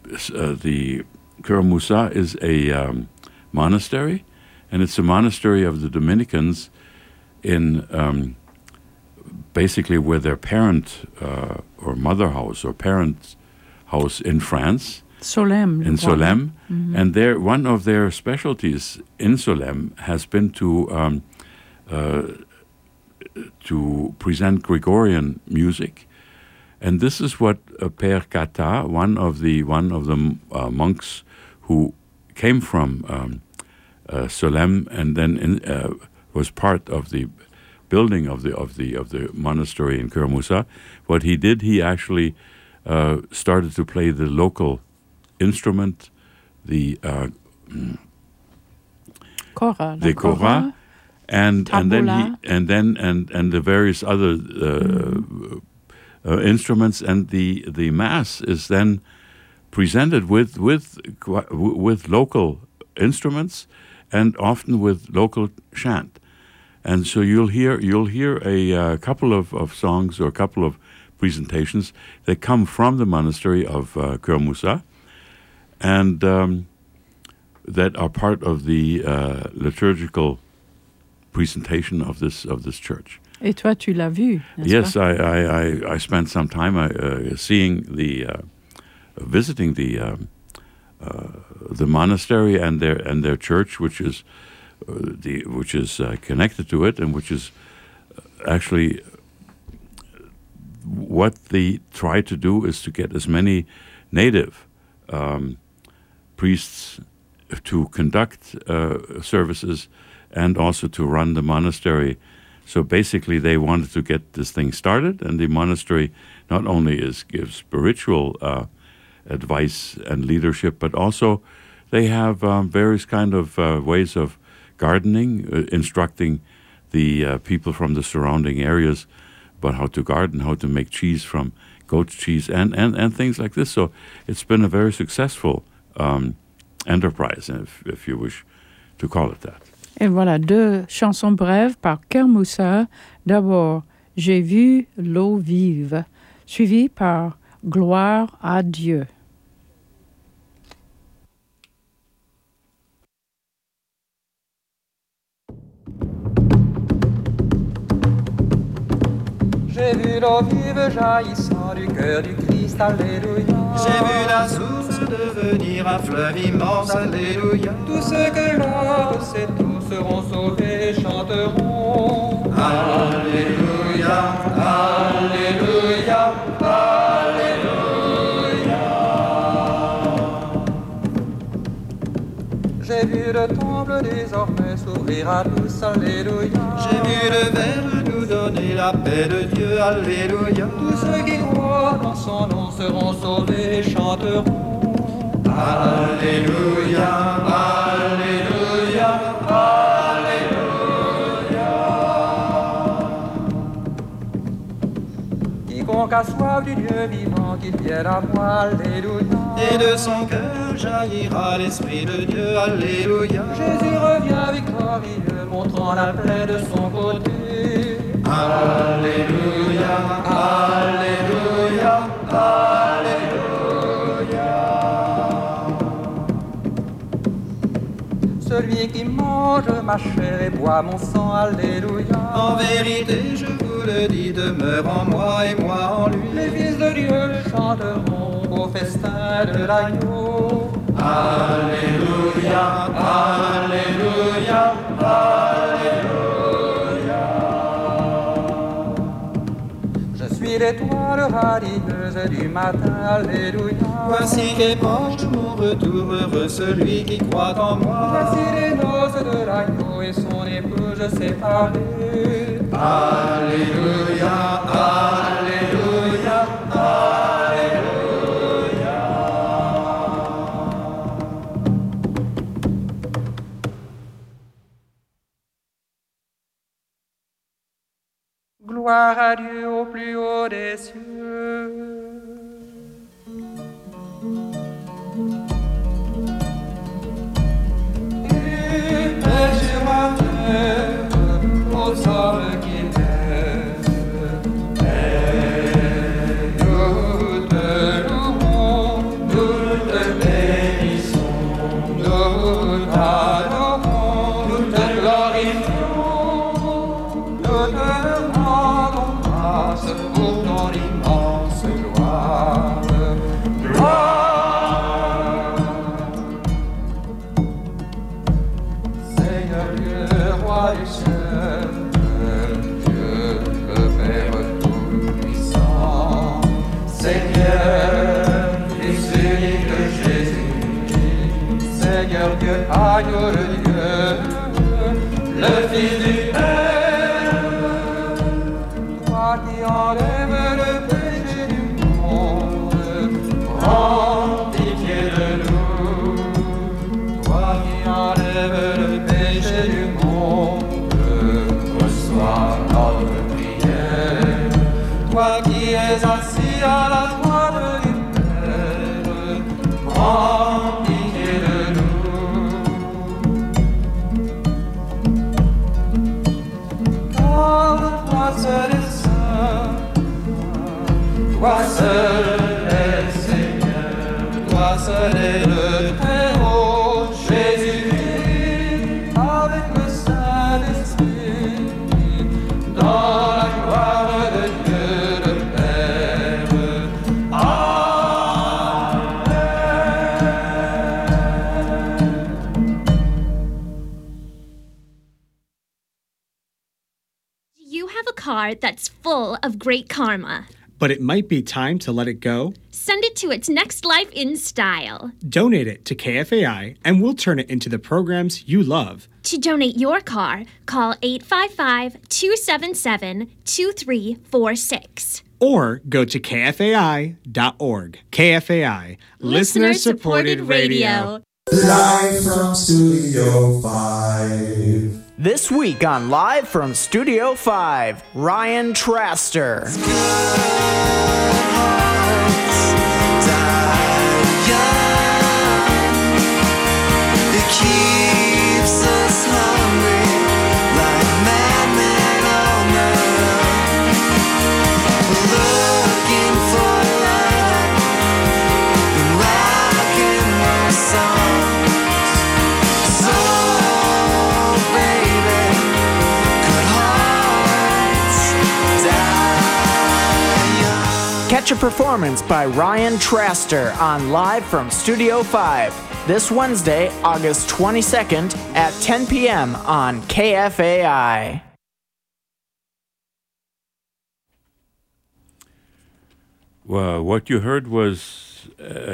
Kër Moussa is a monastery, and it's a monastery of the Dominicans in basically where their parent or mother house or parent house in France. Solesmes. In Solesmes. Mm-hmm. And one of their specialties in Solesmes has been to present Gregorian music. And this is what Père Kata, one of the monks who came from Solesmes and then was part of the building of the monastery in Kër Moussa. What he did, he actually started to play the local instrument, the kora, and then the various other instruments, and the mass is then presented with local instruments and often with local chant. And so you'll hear a couple of songs or a couple of presentations that come from the monastery of Kër Moussa, and that are part of the liturgical presentation of this church. Et toi, tu l'as vu, n'est-ce Yes, pas? I spent some time visiting the monastery and their church, which is connected to it, and which is actually what they try to do is to get as many native priests to conduct services and also to run the monastery. So basically they wanted to get this thing started, and the monastery not only gives spiritual advice and leadership, but also they have various kind of ways of gardening, instructing the people from the surrounding areas about how to garden, how to make cheese from goat cheese, and things like this. So it's been a very successful enterprise, if you wish to call it that. Et voilà, 2 chansons brèves par Kër Moussa. D'abord, J'ai vu l'eau vive, suivi par Gloire à Dieu. J'ai vu l'eau vive jaillissant du cœur du Christ, alléluia. J'ai vu la source devenir un fleuve immense, alléluia. Tous ceux que l'on sait tous seront sauvés et chanteront. Alléluia, alléluia, alléluia. J'ai vu le temple désormais s'ouvrir à tous, alléluia. J'ai vu le Verbe nous donner la paix de Dieu, alléluia. Tous ceux qui croient dans son nom seront sauvés et chanteront. Alléluia, alléluia, alléluia. Quiconque a soif du Dieu vivant, qu'il vienne à moi, alléluia. Et de son cœur jaillira l'Esprit de Dieu, alléluia. Jésus revient victorieux, montrant la plaie de son côté. Alléluia, alléluia, alléluia. Celui qui mange ma chair et boit mon sang, alléluia. En vérité, je vous le dis, demeure en moi et moi en lui. Les fils de Dieu chanteront au festin de l'agneau. Alléluia, alléluia, alléluia. Je suis l'étoile radieuse du matin, alléluia. Voici qu'est proche mon retour, heureux celui qui croit en moi. Voici les noces de l'agneau et son épouse séparée. Alléluia, alléluia, alléluia. Gloire à Dieu au plus haut des cieux. Et paix sur la terre aux hommes qui l'aiment. Et nous te louons, nous te bénissons, nous t'adorons, nous te glorifions, nous te rendons grâce pour ton immense gloire. Gloire. Seigneur Dieu, roi du ciel, Dieu le Père tout-puissant, Seigneur, Fils unique de Jésus, Seigneur Dieu, agneau de Dieu, le Fils du Père, toi qui enlèves le péché du monde, prends pitié de nous. Toi qui enlèves le péché du monde, reçois notre prière. Toi qui es assis à la droite du Père, étincelait le Très-Haut. Jésus vit avec le Saint-Esprit dans la gloire de Dieu le Père. You have a car that's full of great karma. But it might be time to let it go. Send it to its next life in style. Donate it to KFAI, and we'll turn it into the programs you love. To donate your car, call 855-277-2346. Or go to kfai.org. KFAI, listener-supported radio. Live from Studio 5. This week on Live from Studio 5, Ryan Traster. Catch a performance by Ryan Traster on Live from Studio 5 this Wednesday, August 22nd at 10 p.m. on KFAI. Well, what you heard was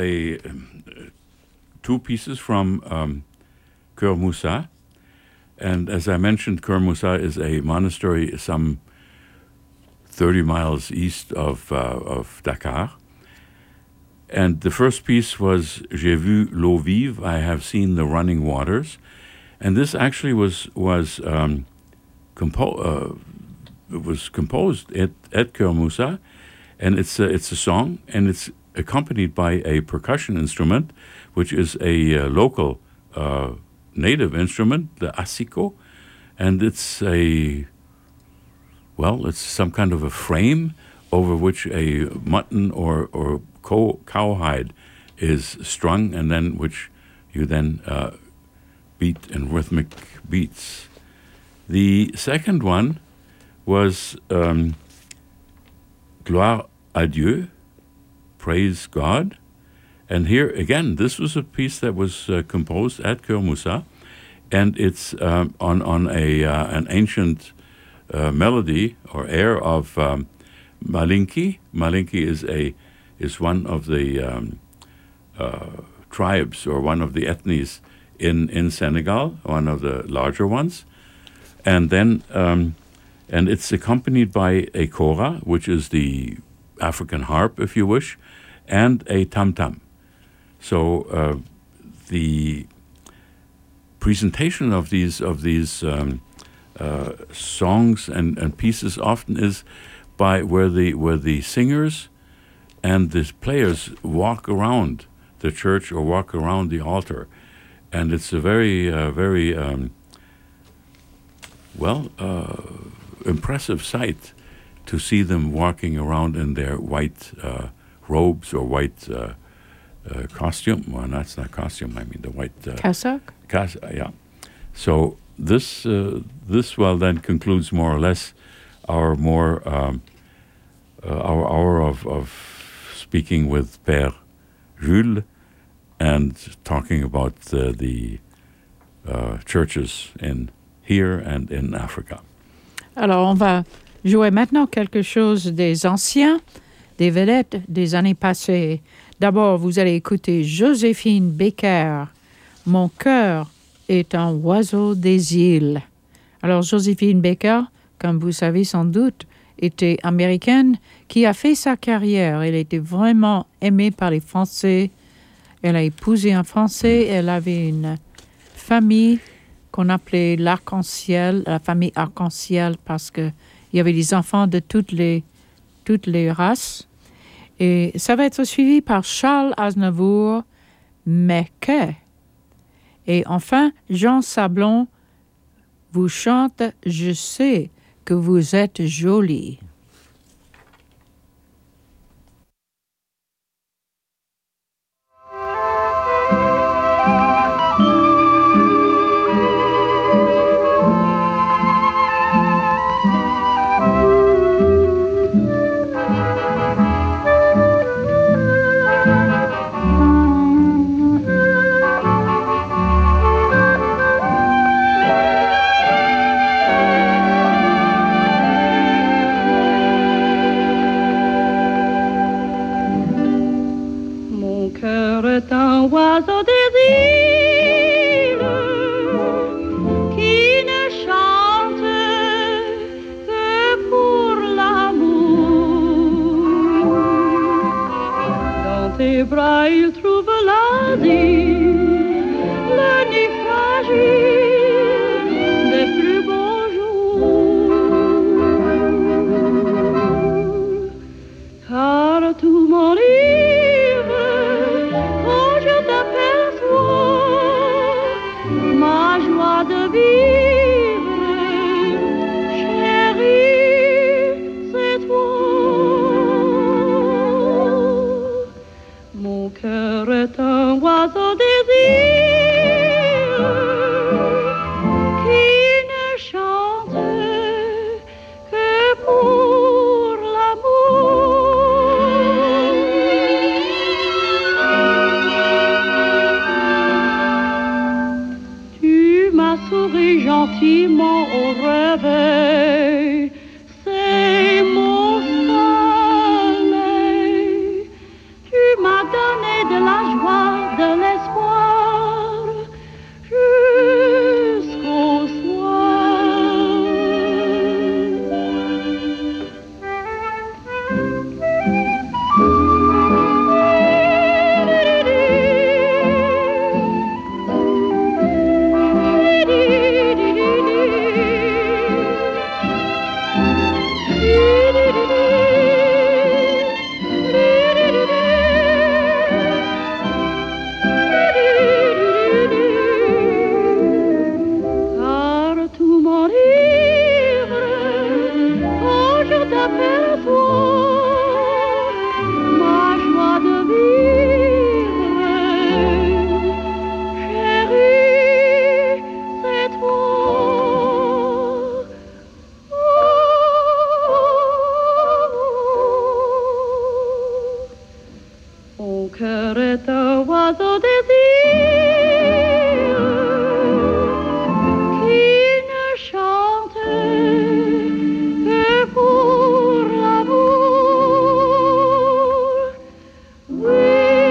two pieces from Chœur Moussa. And as I mentioned, Chœur Moussa is a monastery some 30 miles east of Dakar. And the first piece was J'ai vu l'eau vive, I have seen the running waters. And this actually was composed at Chœur Moussa. And it's a song, and it's accompanied by a percussion instrument, which is a local native instrument, the asiko. And it's some kind of a frame over which a mutton or cowhide is strung, and then which you then beat in rhythmic beats. The second one was Gloire à Dieu, Praise God. And here again, this was a piece that was composed at Chœur Moussa, and it's on an ancient melody or air of Malinki. Malinki is one of the tribes or one of the ethnies in Senegal, one of the larger ones, and then and it's accompanied by a kora, which is the African harp, if you wish, and a tam-tam. So the presentation of these songs and pieces often is by where the singers and the players walk around the church or walk around the altar, and it's a very impressive sight to see them walking around in their white robes or white costume. Well, that's not costume. I mean the white cassock. Yeah. So this then concludes more or less our hour of speaking with Père Jules and talking about the churches here and in Africa. Alors, on va jouer maintenant quelque chose des anciens, des vedettes des années passées. D'abord, vous allez écouter Joséphine Baker, Mon cœur est un oiseau des îles. Alors, Joséphine Baker, comme vous savez sans doute, était américaine qui a fait sa carrière. Elle était vraiment aimée par les Français. Elle a épousé un Français. Elle avait une famille qu'on appelait l'arc-en-ciel, la famille arc-en-ciel, parce qu'il y avait des enfants de toutes les races. Et ça va être suivi par Charles Aznavour, Mais que. Et enfin, Jean Sablon vous chante « Je sais que vous êtes jolie ». m'as souri gentiment au réveil. C'est mon soleil. Tu m'as donné de la joie, de l'espoir jusqu'au soir. Car tout m'enivre quand je t'aperçois, ma joie de vivre, chérie, c'est toi. Mon cœur est un oiseau désir qui ne chante que pour l'amour. Oui,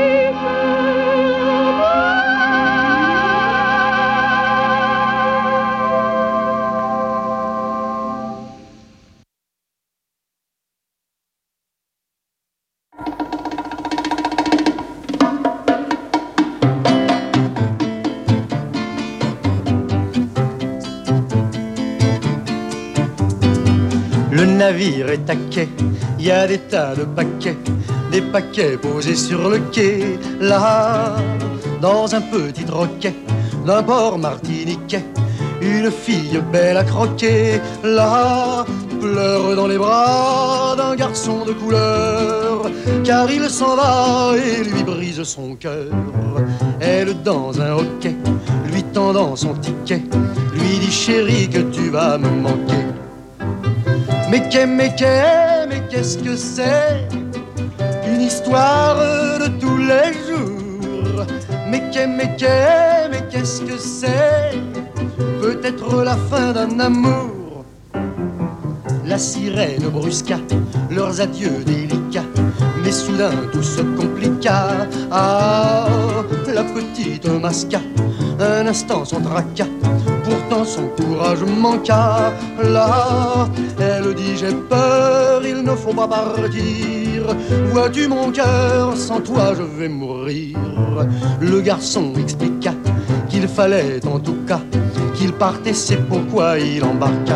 Le navire est à quai, il y a des tas de paquets, des paquets posés sur le quai. Là, dans un petit troquet d'un port martiniquais, une fille belle à croquer. Là, pleure dans les bras d'un garçon de couleur, car il s'en va et lui brise son cœur. Elle dans un hoquet, lui tendant son ticket, lui dit chérie que tu vas me manquer. Mais qu'est-ce que c'est? Une histoire de tous les jours. Mais qu'est-ce que c'est? Peut-être la fin d'un amour. La sirène brusqua leurs adieux délicats, mais soudain tout se compliqua. Ah, la petite masqua un instant son tracas, pourtant son courage manqua. Là, elle dit j'ai peur, il ne faut pas partir. Vois-tu mon cœur, sans toi je vais mourir. Le garçon expliqua qu'il fallait en tout cas qu'il partait, c'est pourquoi il embarqua.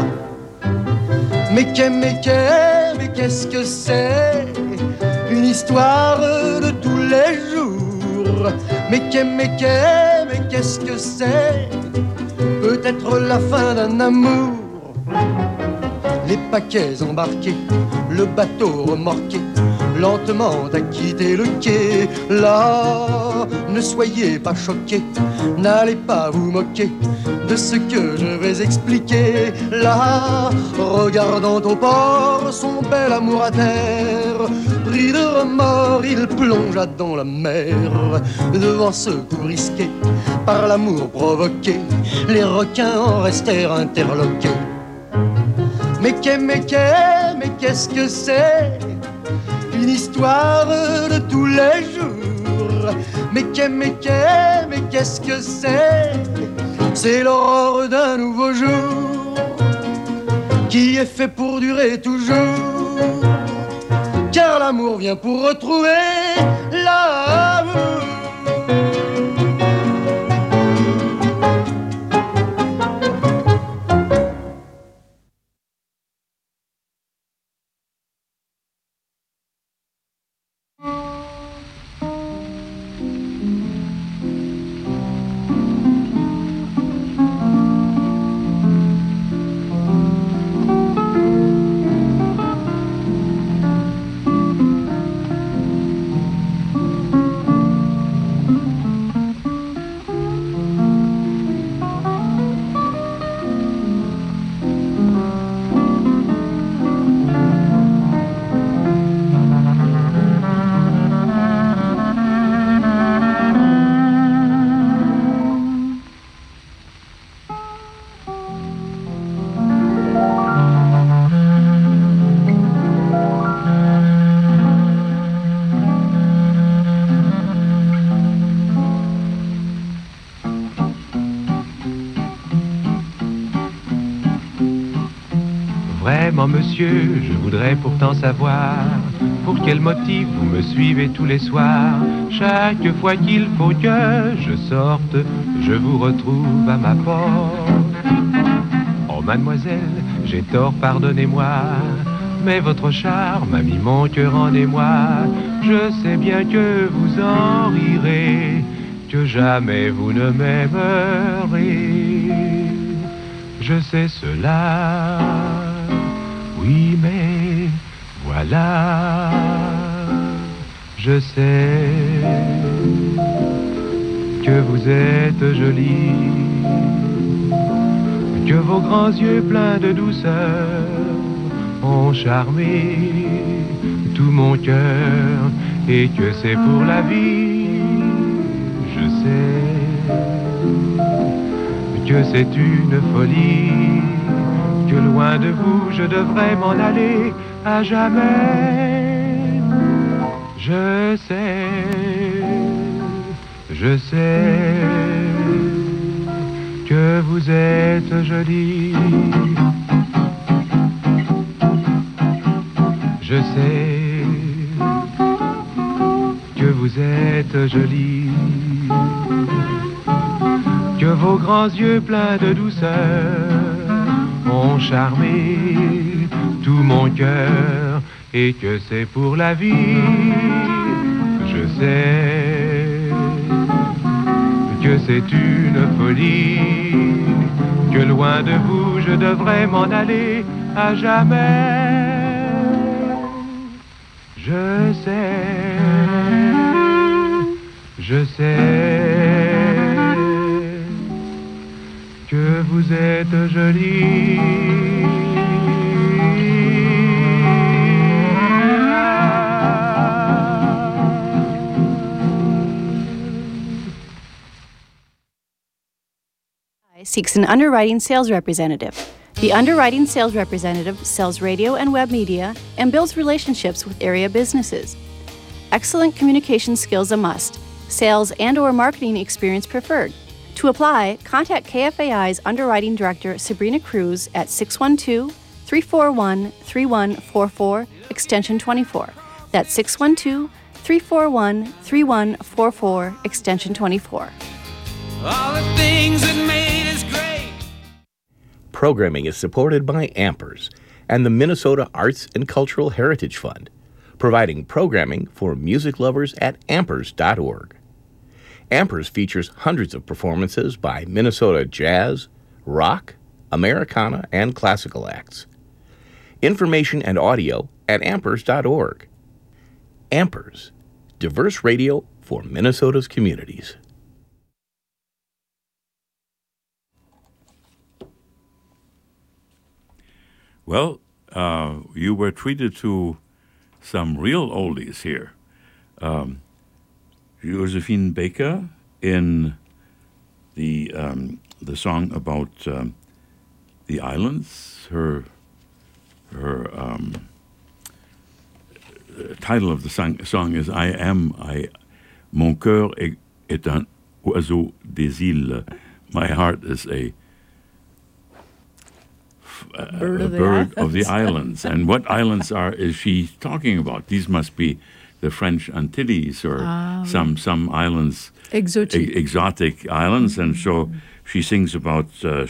Mais qu'est-ce que c'est? Une histoire de tous les jours. Mais qu'est-ce que c'est? Peut-être la fin d'un amour. Les paquets embarqués, le bateau remorqué, lentement a quitté le quai. Là, ne soyez pas choqués, n'allez pas vous moquer de ce que je vais expliquer. Là, regardant au port son bel amour à terre, pris de remords, il plongea dans la mer. Devant ce coup risqué, par l'amour provoqué, les requins en restèrent interloqués. Mais qu'est-ce que c'est? Une histoire de tous les jours. Mais qu'est-ce que c'est? C'est l'aurore d'un nouveau jour qui est fait pour durer toujours. Car l'amour vient pour retrouver l'amour. vraiment, monsieur, je voudrais pourtant savoir pour quel motif vous me suivez tous les soirs. Chaque fois qu'il faut que je sorte, je vous retrouve à ma porte. Oh mademoiselle, j'ai tort, pardonnez-moi, mais votre charme a mis mon cœur en émoi. Je sais bien que vous en rirez, que jamais vous ne m'aimerez. Je sais cela, oui, mais voilà, je sais que vous êtes jolie, que vos grands yeux pleins de douceur ont charmé tout mon cœur et que c'est pour la vie. Je sais que c'est une folie, que loin de vous je devrais m'en aller à jamais. Je sais que vous êtes jolie. Je sais que vous êtes jolie, que vos grands yeux pleins de douceur ont charmé tout mon cœur et que c'est pour la vie. Je sais que c'est une folie, que loin de vous je devrais m'en aller à jamais. Je sais que vous êtes jolie. Seeks an underwriting sales representative. The underwriting sales representative sells radio and web media and builds relationships with area businesses. Excellent communication skills a must. Sales and/or marketing experience preferred. To apply, contact KFAI's underwriting director Sabrina Cruz at 612-341-3144, extension 24. That's 612-341-3144, extension 24. All the things that made us great. Programming is supported by Ampers and the Minnesota Arts and Cultural Heritage Fund, providing programming for music lovers at ampers.org. Ampers features hundreds of performances by Minnesota jazz, rock, Americana, and classical acts. Information and audio at ampers.org. Ampers, diverse radio for Minnesota's communities. Well, you were treated to some real oldies here. Josephine Baker in the song about the islands. Her title of the song is Mon cœur est un oiseau des îles. My heart is a bird of the islands. And what islands is she talking about? These must be the French Antilles or some islands, exotic islands. And so she sings about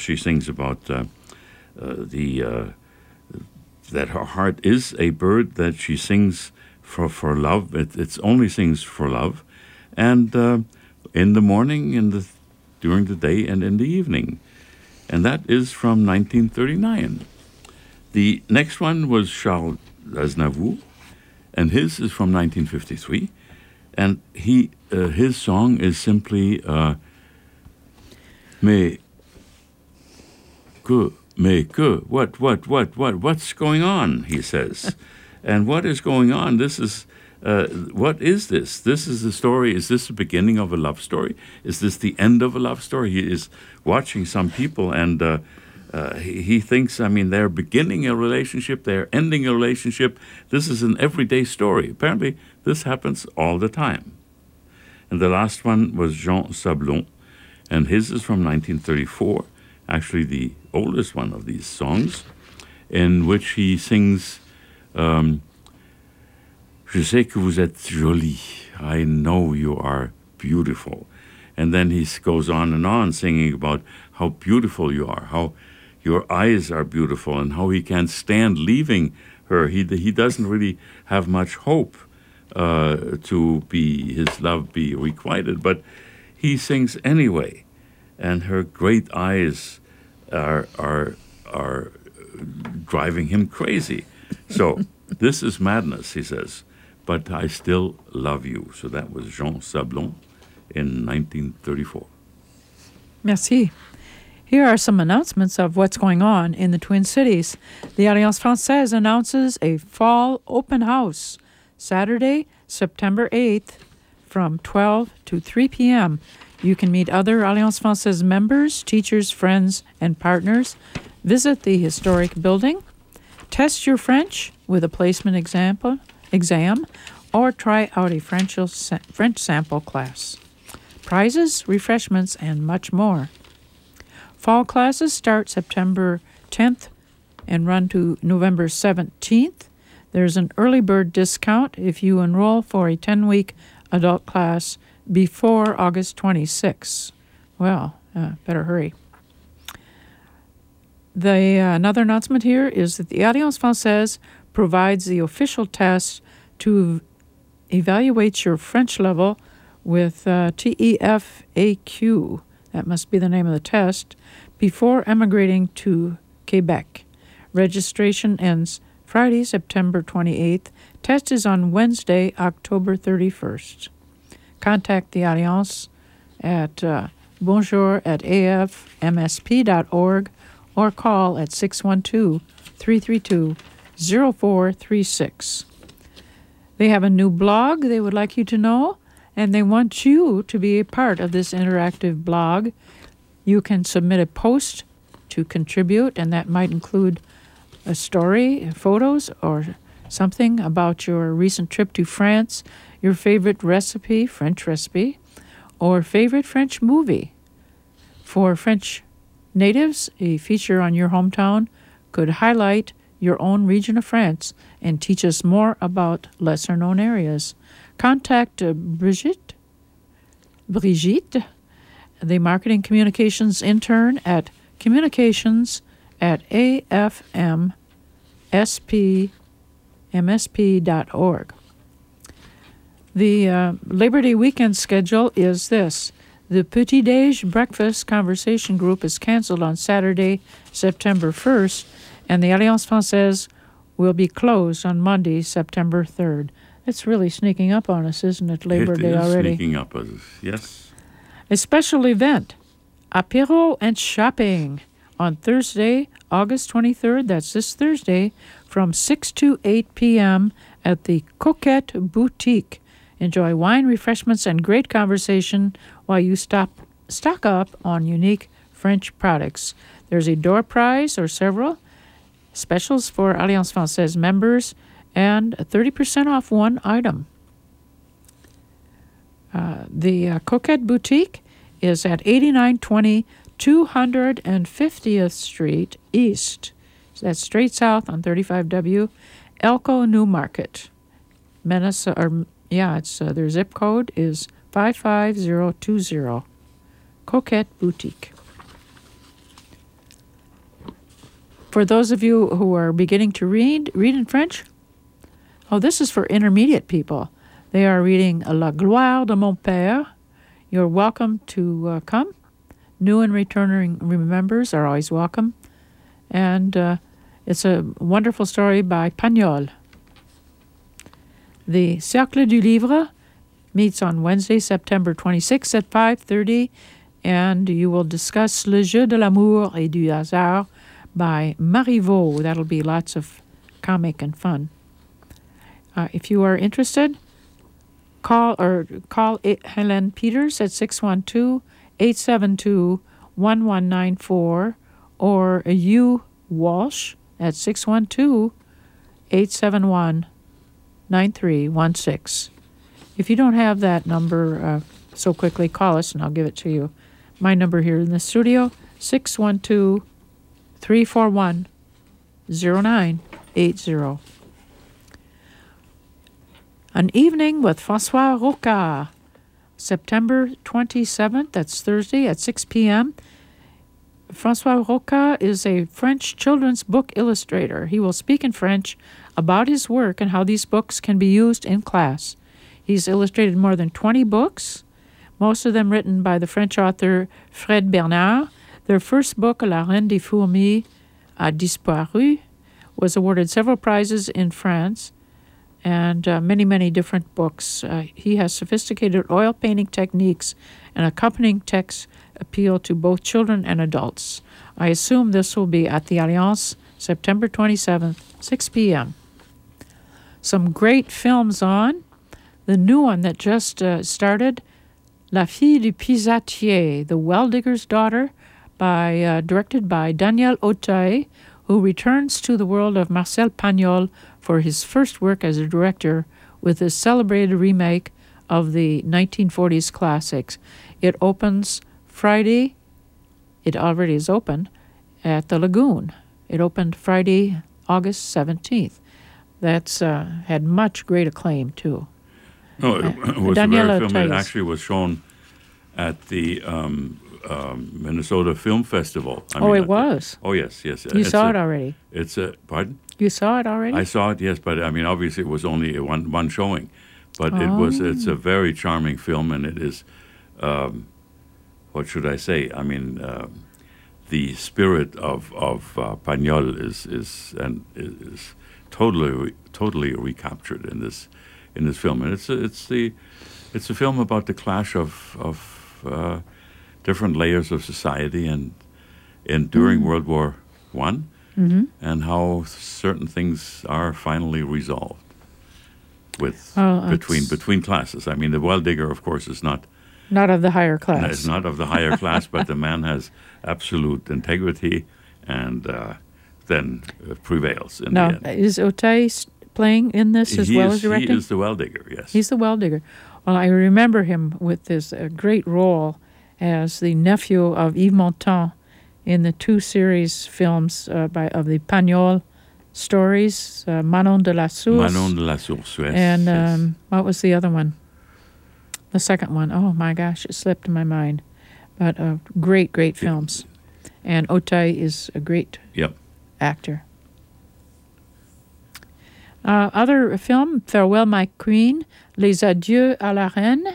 that her heart is a bird, that she sings for love. It only sings for love, and in the morning, during the day, and in the evening. And that is from 1939. The next one was Charles Aznavour, and his is from 1953. And his song is simply Mais que, what's going on, he says. And what is going on? This is, what is this? This is the story. Is this the beginning of a love story? Is this the end of a love story? He is watching some people, and he thinks, they're beginning a relationship, they're ending a relationship. This is an everyday story. Apparently, this happens all the time. And the last one was Jean Sablon, and his is from 1934, actually the oldest one of these songs. in which he sings, Je sais que vous êtes jolie. I know you are beautiful. And then he goes on and on singing about how beautiful you are, how your eyes are beautiful, and how he can't stand leaving her. He doesn't really have much hope to be his love be requited, but he sings anyway, and her great eyes are driving him crazy. So this is madness, he says, but I still love you. So that was Jean Sablon in 1934. Merci. Here are some announcements of what's going on in the Twin Cities. The Alliance Française announces a fall open house Saturday, September 8th from 12 to 3 p.m. You can meet other Alliance Française members, teachers, friends, and partners. Visit the historic building. Test your French with a placement exam, or try out a French sample class. Prizes, refreshments, and much more. Fall classes start September 10th and run to November 17th. There's an early bird discount if you enroll for a 10-week adult class before August 26th. Well, better hurry. Another announcement here is that the Alliance Française provides the official test to evaluate your French level with TEFAQ, that must be the name of the test, before emigrating to Quebec. Registration ends Friday, September 28th. Test is on Wednesday, October 31st. Contact the Alliance at bonjour@afmsp.org or call at 612-332-0436. They have a new blog they would like you to know, and they want you to be a part of this interactive blog. You can submit a post to contribute, and that might include a story, photos, or something about your recent trip to France, your favorite recipe, French recipe, or favorite French movie. For French natives, a feature on your hometown could highlight your own region of France and teach us more about lesser-known areas. Contact Brigitte, the Marketing Communications intern at communications@afmsp.org. The Labor Day weekend schedule is this. The Petit Déj Breakfast Conversation Group is canceled on Saturday, September 1st, and the Alliance Française will be closed on Monday, September 3rd. It's really sneaking up on us, isn't it, Labor Day already? It is sneaking up on us, yes. A special event, Apéro and Shopping, on Thursday, August 23rd, that's this Thursday, from 6 to 8 p.m. at the Coquette Boutique. Enjoy wine, refreshments, and great conversation while you stock up on unique French products. There's a door prize or several, specials for Alliance Française members, and 30% off one item. The Coquette Boutique is at 8920 250th Street East. So that's straight south on 35W, Elko New Market. Minnesota, their zip code is 55020. Coquette Boutique. For those of you who are beginning to read in French, this is for intermediate people. They are reading La Gloire de mon Père. You're welcome to come. New and returning members are always welcome. And it's a wonderful story by Pagnol. The Cercle du Livre meets on Wednesday, September 26th at 5:30, and you will discuss Le Jeu de l'amour et du hasard by Marivaux. That'll be lots of comic and fun. If you are interested, call Helen Peters at 612-872-1194 or U Walsh at 612-871-9316. If you don't have that number so quickly, call us and I'll give it to you. My number here in the studio, 612-341-5333. 0980. An Evening with François Roca, September 27th, that's Thursday at 6 p.m. François Roca is a French children's book illustrator. He will speak in French about his work and how these books can be used in class. He's illustrated more than 20 books, most of them written by the French author Fred Bernard. Their first book, La Reine des Fourmis a disparu, was awarded several prizes in France and many, many different books. He has sophisticated oil painting techniques and accompanying texts appeal to both children and adults. I assume this will be at the Alliance, September 27th, 6 p.m. Some great films on. The new one that just started, La Fille du Pisatier, The Well Digger's Daughter, directed by Daniel Auteuil, who returns to the world of Marcel Pagnol for his first work as a director with his celebrated remake of the 1940s classics. It opens Friday. It already is open at the Lagoon. It opened Friday, August 17th. That's had much great acclaim, too. No, it was a very film that actually was shown at the Minnesota Film Festival. It was? Oh, yes. You saw it already? Pardon? You saw it already? I saw it, yes, but obviously it was only one showing. But it's a very charming film, and it is, what should I say? The spirit of Pagnol is totally recaptured in this film, and it's a film about the clash of different layers of society and during World War I, and how certain things are finally resolved between classes. The well digger, of course, is not of the higher class. It's not of the higher class, but the man has absolute integrity and then prevails in the end. Is Auteuil playing in this as well as directing? He is the well digger, yes. He's the well digger. Well, I remember him with this great role as the nephew of Yves Montand in the two series films of the Pagnol stories, Manon de la Source. Manon de la Source, yes. And what was the other one? The second one. Oh, my gosh, it slipped my mind. But great, great films. And Auteuil is a great actor. Other film, Farewell My Queen, Les Adieux à la Reine.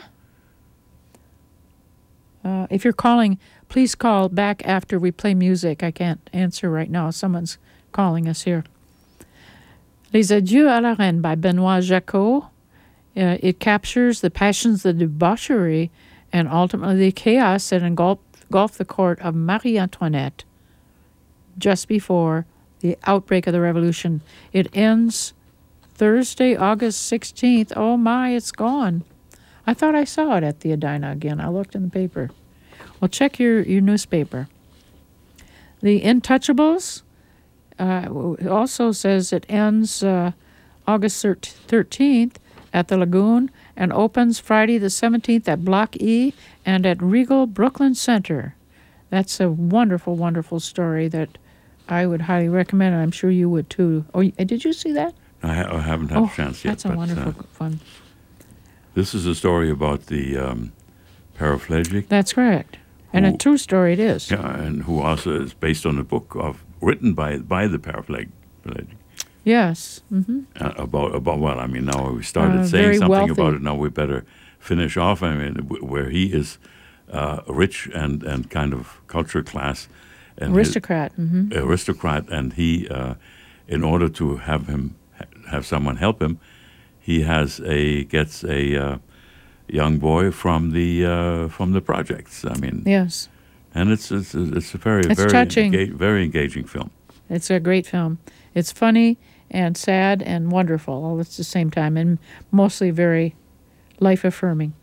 If you're calling, please call back after we play music. I can't answer right now. Someone's calling us here. Les Adieux à la Reine by Benoit Jacot. It captures the passions, the debauchery, and ultimately the chaos that engulfed the court of Marie Antoinette just before the outbreak of the revolution. It ends Thursday, August 16th. Oh my, it's gone. I thought I saw it at the Edina again. I looked in the paper. Well, check your newspaper. The Intouchables also says it ends August 13th at the Lagoon and opens Friday the 17th at Block E and at Regal Brooklyn Center. That's a wonderful, wonderful story that I would highly recommend, and I'm sure you would too. Oh, did you see that? I haven't had a chance yet. That's a wonderful one. This is a story about the paraplegic. That's correct. And a true story it is. Yeah, and who also is based on a book written by the paraplegic. Yes. Mm-hmm. Now we started saying something wealthy about it. Now we better finish off. Where he is rich and kind of culture class. And aristocrat. Aristocrat, and he, in order to have someone help him, he gets a young boy from the projects. Yes. And it's a very very engaging film. It's a great film. It's funny and sad and wonderful all at the same time, and mostly very life-affirming.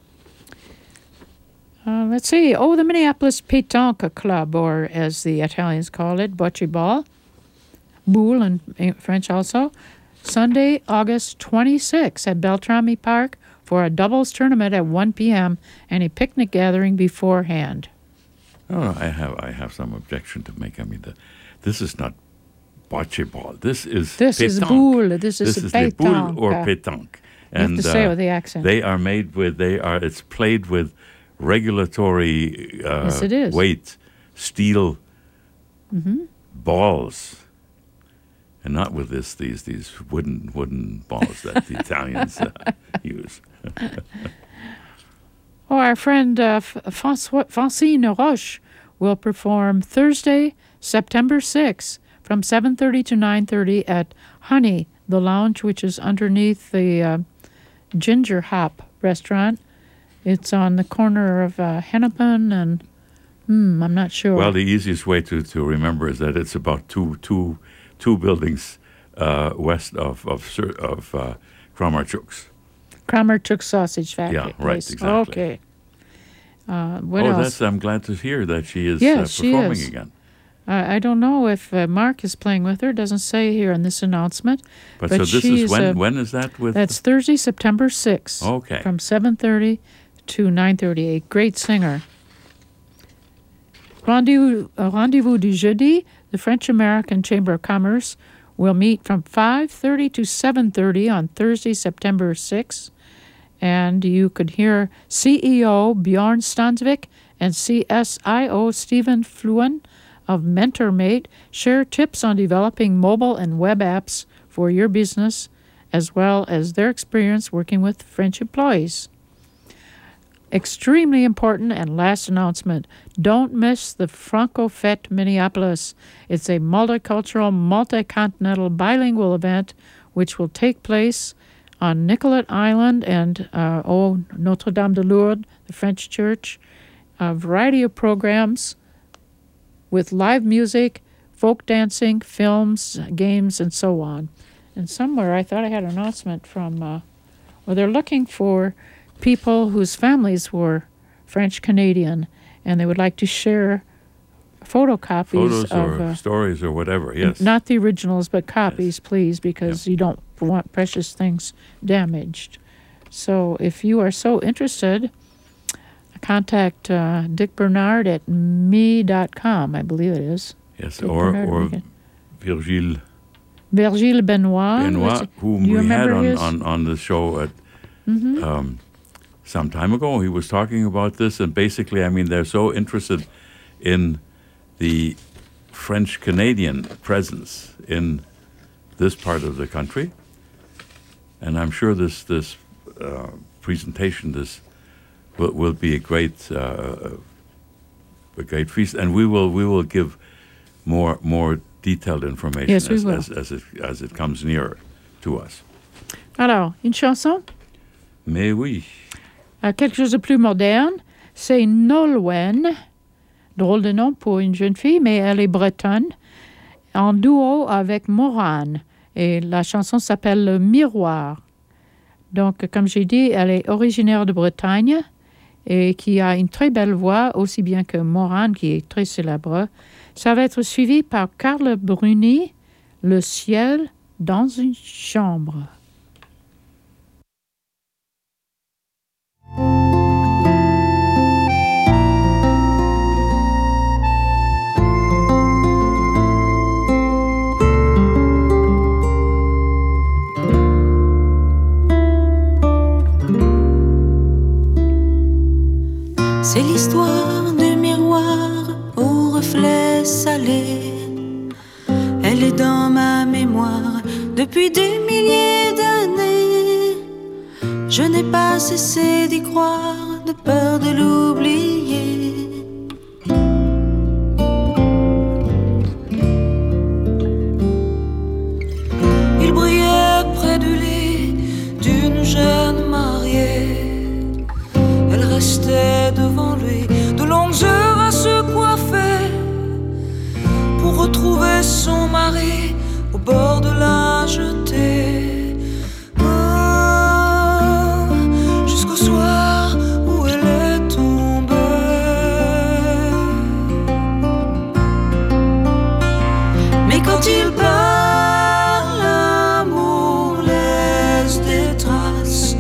Let's see. The Minneapolis Pétanque Club, or as the Italians call it, Bocce Ball. Boule in French also. Sunday, August 26th at Beltrami Park for a doubles tournament at 1 p.m. and a picnic gathering beforehand. Oh, I have some objection to make. This is not bocce ball. This is pétanque. Boule. This is the boule or pétanque. You have to say it with the accent. They are made with. It's played with regulatory yes, it is. weight steel balls, and not with these wooden balls that the Italians use. Our friend Francine Roche will perform Thursday, September 6th, from 7:30 to 9:30 at Honey, the lounge, which is underneath the Ginger Hop restaurant. It's on the corner of Hennepin and I'm not sure. Well, the easiest way to remember is that it's about two buildings west of Kramarchuk's. Kramarchuk Sausage Factory. Yeah, right, place. Exactly. Okay. What else? I'm glad to hear that she is she performing is. again. I don't know if Mark is playing with her. It doesn't say here in this announcement. But so this is when is that with? That's Thursday, September 6th. Okay. From 7:30 to 9:30. A great singer. Rendezvous du Jeudi, the French-American Chamber of Commerce will meet from 5:30 to 7:30 on Thursday, September 6th. And you could hear CEO Bjorn Stansvik and CSIO Stephen Fluen of MentorMate share tips on developing mobile and web apps for your business, as well as their experience working with French employees. Extremely important and last announcement. Don't miss the Franco Fête Minneapolis. It's a multicultural, multi-continental, bilingual event which will take place on Nicollet Island and Notre Dame de Lourdes, the French church. A variety of programs with live music, folk dancing, films, games, and so on. And somewhere I thought I had an announcement from, they're looking for people whose families were French-Canadian, and they would like to share photocopies or stories or whatever, yes. Not the originals, but copies, please, because you don't want precious things damaged. So if you are so interested, contact Dick Bernard at me.com, I believe it is. Yes, or Virgile Benoit, whom we had on the show at some time ago. He was talking about this, and basically, I mean, they're so interested in the French-Canadian presence in this part of the country, and I'm sure this presentation will be a great feast, and we will give more detailed information as it comes nearer to us. Alors, une chanson? Mais oui. Quelque chose de plus moderne, c'est Nolwenn, drôle de nom pour une jeune fille, mais elle est bretonne, en duo avec Morane. Et la chanson s'appelle Le Miroir. Donc, comme j'ai dit, elle est originaire de Bretagne et qui a une très belle voix, aussi bien que Morane, qui est très célèbre. Ça va être suivi par Carl Bruni, Le ciel dans une chambre. C'est l'histoire du miroir au reflet salé. Elle est dans ma mémoire depuis des milliers d'années. Je n'ai pas cessé d'y croire, de peur de l'oublier. Il brillait près du lit d'une jeune mariée. Elle restait devant lui de longues heures à se coiffer pour retrouver son mari au bord de la jetée. Jusqu'au soir où elle est tombée. Mais quand il part, l'amour laisse des traces.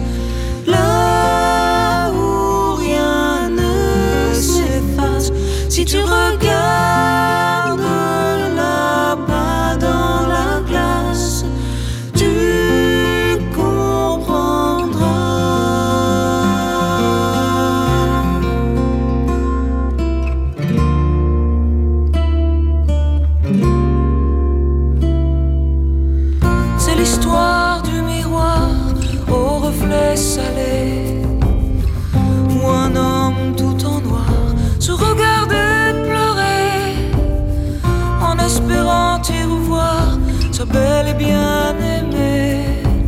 Là où rien ne s'efface, si tu regardes là-bas dans laisse aller, où un homme tout en noir se regardait pleurer, en espérant y revoir sa belle et bien-aimée.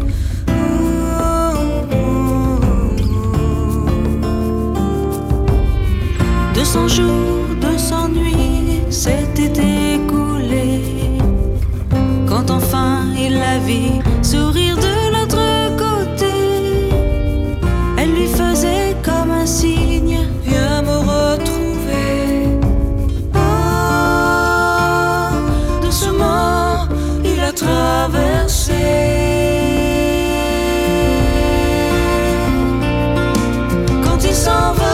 200 jours, 200 nuits s'étaient écoulés, quand enfin il la vit sourire de l'autre côté. Elle lui faisait comme un signe, viens me retrouver. Ah, doucement il a traversé. Quand il s'en va,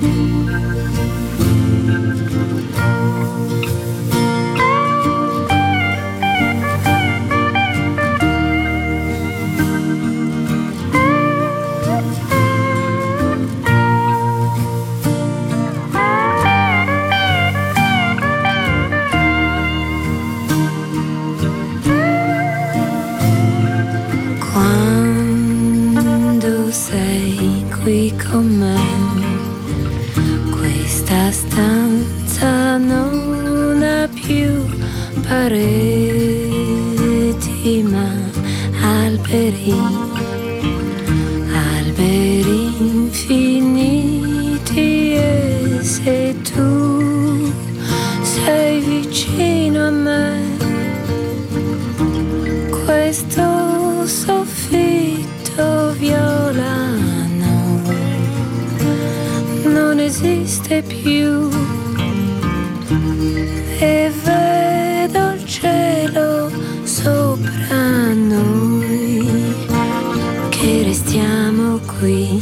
Quando sei qui con me, questa stanza non ha più pareti ma alberi, alberi infiniti, e se tu sei vicino a me, questo soffitto violano non esiste più, e vedo il cielo sopra noi, che restiamo qui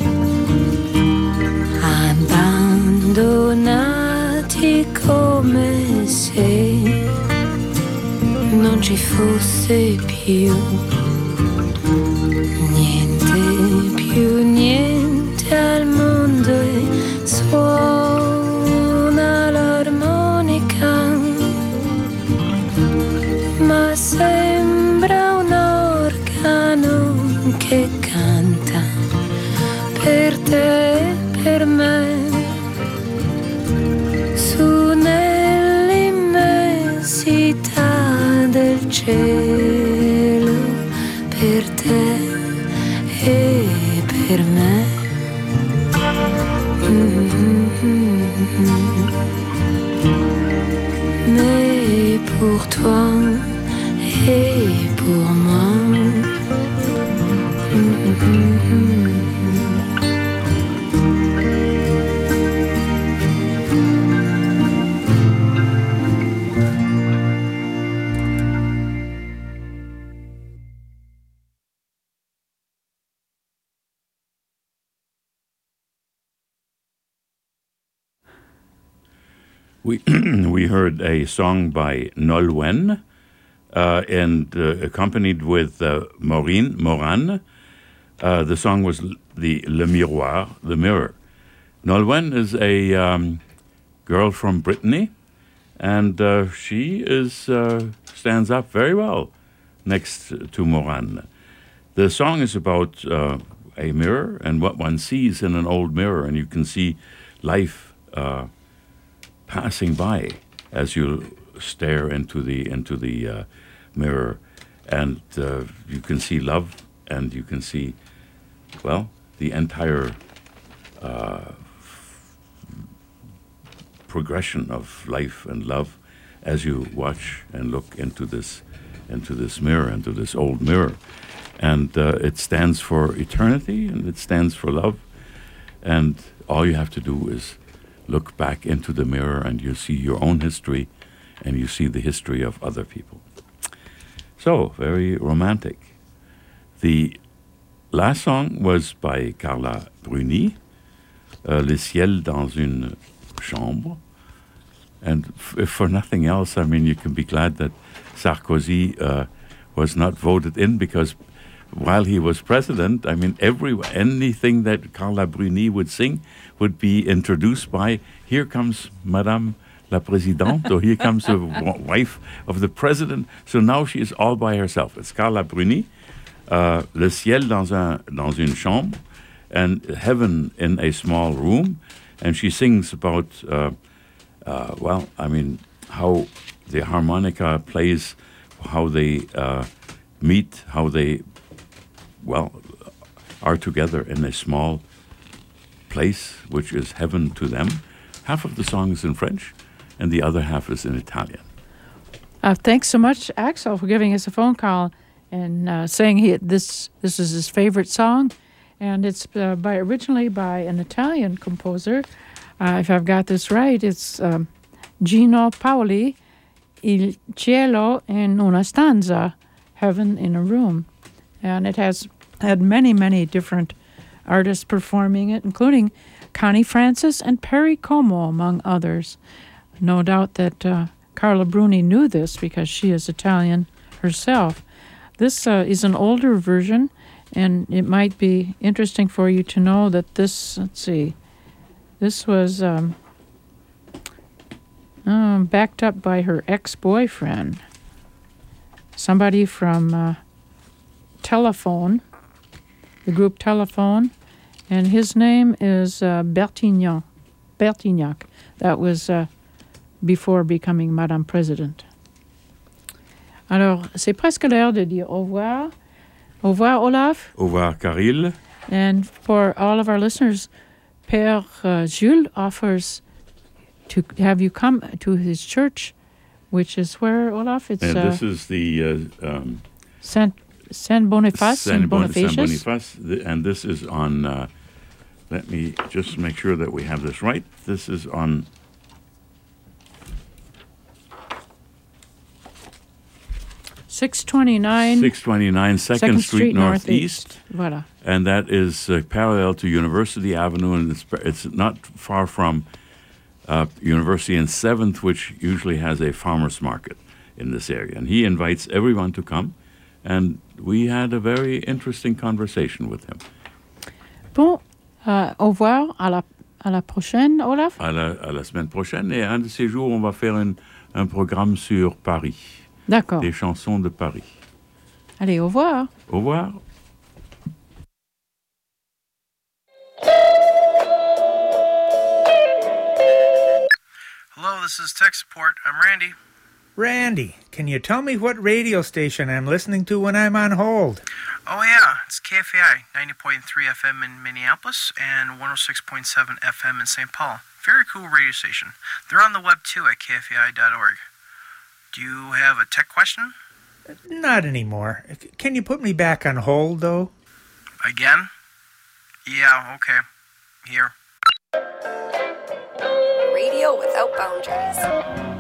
abbandonati, come se non ci fosse più niente al mondo, e suona l'armonica, ma sembra un organo che canta per te e per me, su nell'immensità del cielo, per te e per me. Mais pour toi et pour moi. We heard a song by Nolwenn and accompanied with Maureen Moran. The song was Le Miroir, The Mirror. Nolwenn is a girl from Brittany, and she stands up very well next to Moran. The song is about a mirror and what one sees in an old mirror, and you can see life passing by as you stare into the mirror, and you can see love, and you can see, well, the entire progression of life and love as you watch and look into this mirror, into this old mirror. And it stands for eternity, and it stands for love, and all you have to do is look back into the mirror, and you see your own history, and you see the history of other people. So, very romantic. The last song was by Carla Bruni, Le ciel dans une chambre. And if for nothing else, I mean, you can be glad that Sarkozy was not voted in, because while he was president, I mean, anything that Carla Bruni would sing would be introduced by, here comes Madame la Présidente, or here comes the wife of the president. So now she is all by herself. It's Carla Bruni, Le ciel dans une chambre, and heaven in a small room. And she sings about, well, I mean, how the harmonica plays, how they meet, how they, well, are together in a small place, which is heaven to them. Half of the song is in French, and the other half is in Italian. Thanks so much, Axel, for giving us a phone call and saying this is his favorite song, and it's originally by an Italian composer. If I've got this right, it's Gino Paoli, Il cielo in una stanza, Heaven in a Room. And it has had many, many different artists performing it, including Connie Francis, and Perry Como, among others. No doubt that Carla Bruni knew this because she is Italian herself. This is an older version, and it might be interesting for you to know that this, this was backed up by her ex-boyfriend, somebody from Telephone, the group Telephone, and his name is Bertignac. That was before becoming Madame President. Alors, c'est presque l'heure de dire au revoir. Au revoir, Olaf. Au revoir, Caril. And for all of our listeners, Père Jules offers to have you come to his church, which is where, Olaf? It's and this is the Saint Boniface. Saint Boniface, and this is on. Let me just make sure that we have this right. This is on. 629 Second Street Northeast. Voilà. And that is parallel to University Avenue, and it's not far from University and 7th, which usually has a farmer's market in this area. And he invites everyone to come, and we had a very interesting conversation with him. Bon, au revoir, à la prochaine, Olaf. À la semaine prochaine, et un de ces jours, on va faire un programme sur Paris. D'accord. Des chansons de Paris. Allez, au revoir. Au revoir. Hello, this is tech support. I'm Randy. Randy, can you tell me what radio station I'm listening to when I'm on hold? Oh, yeah. It's KFAI, 90.3 FM in Minneapolis and 106.7 FM in St. Paul. Very cool radio station. They're on the web, too, at kfai.org. Do you have a tech question? Not anymore. Can you put me back on hold, though? Again? Yeah, okay. Here. Radio without boundaries.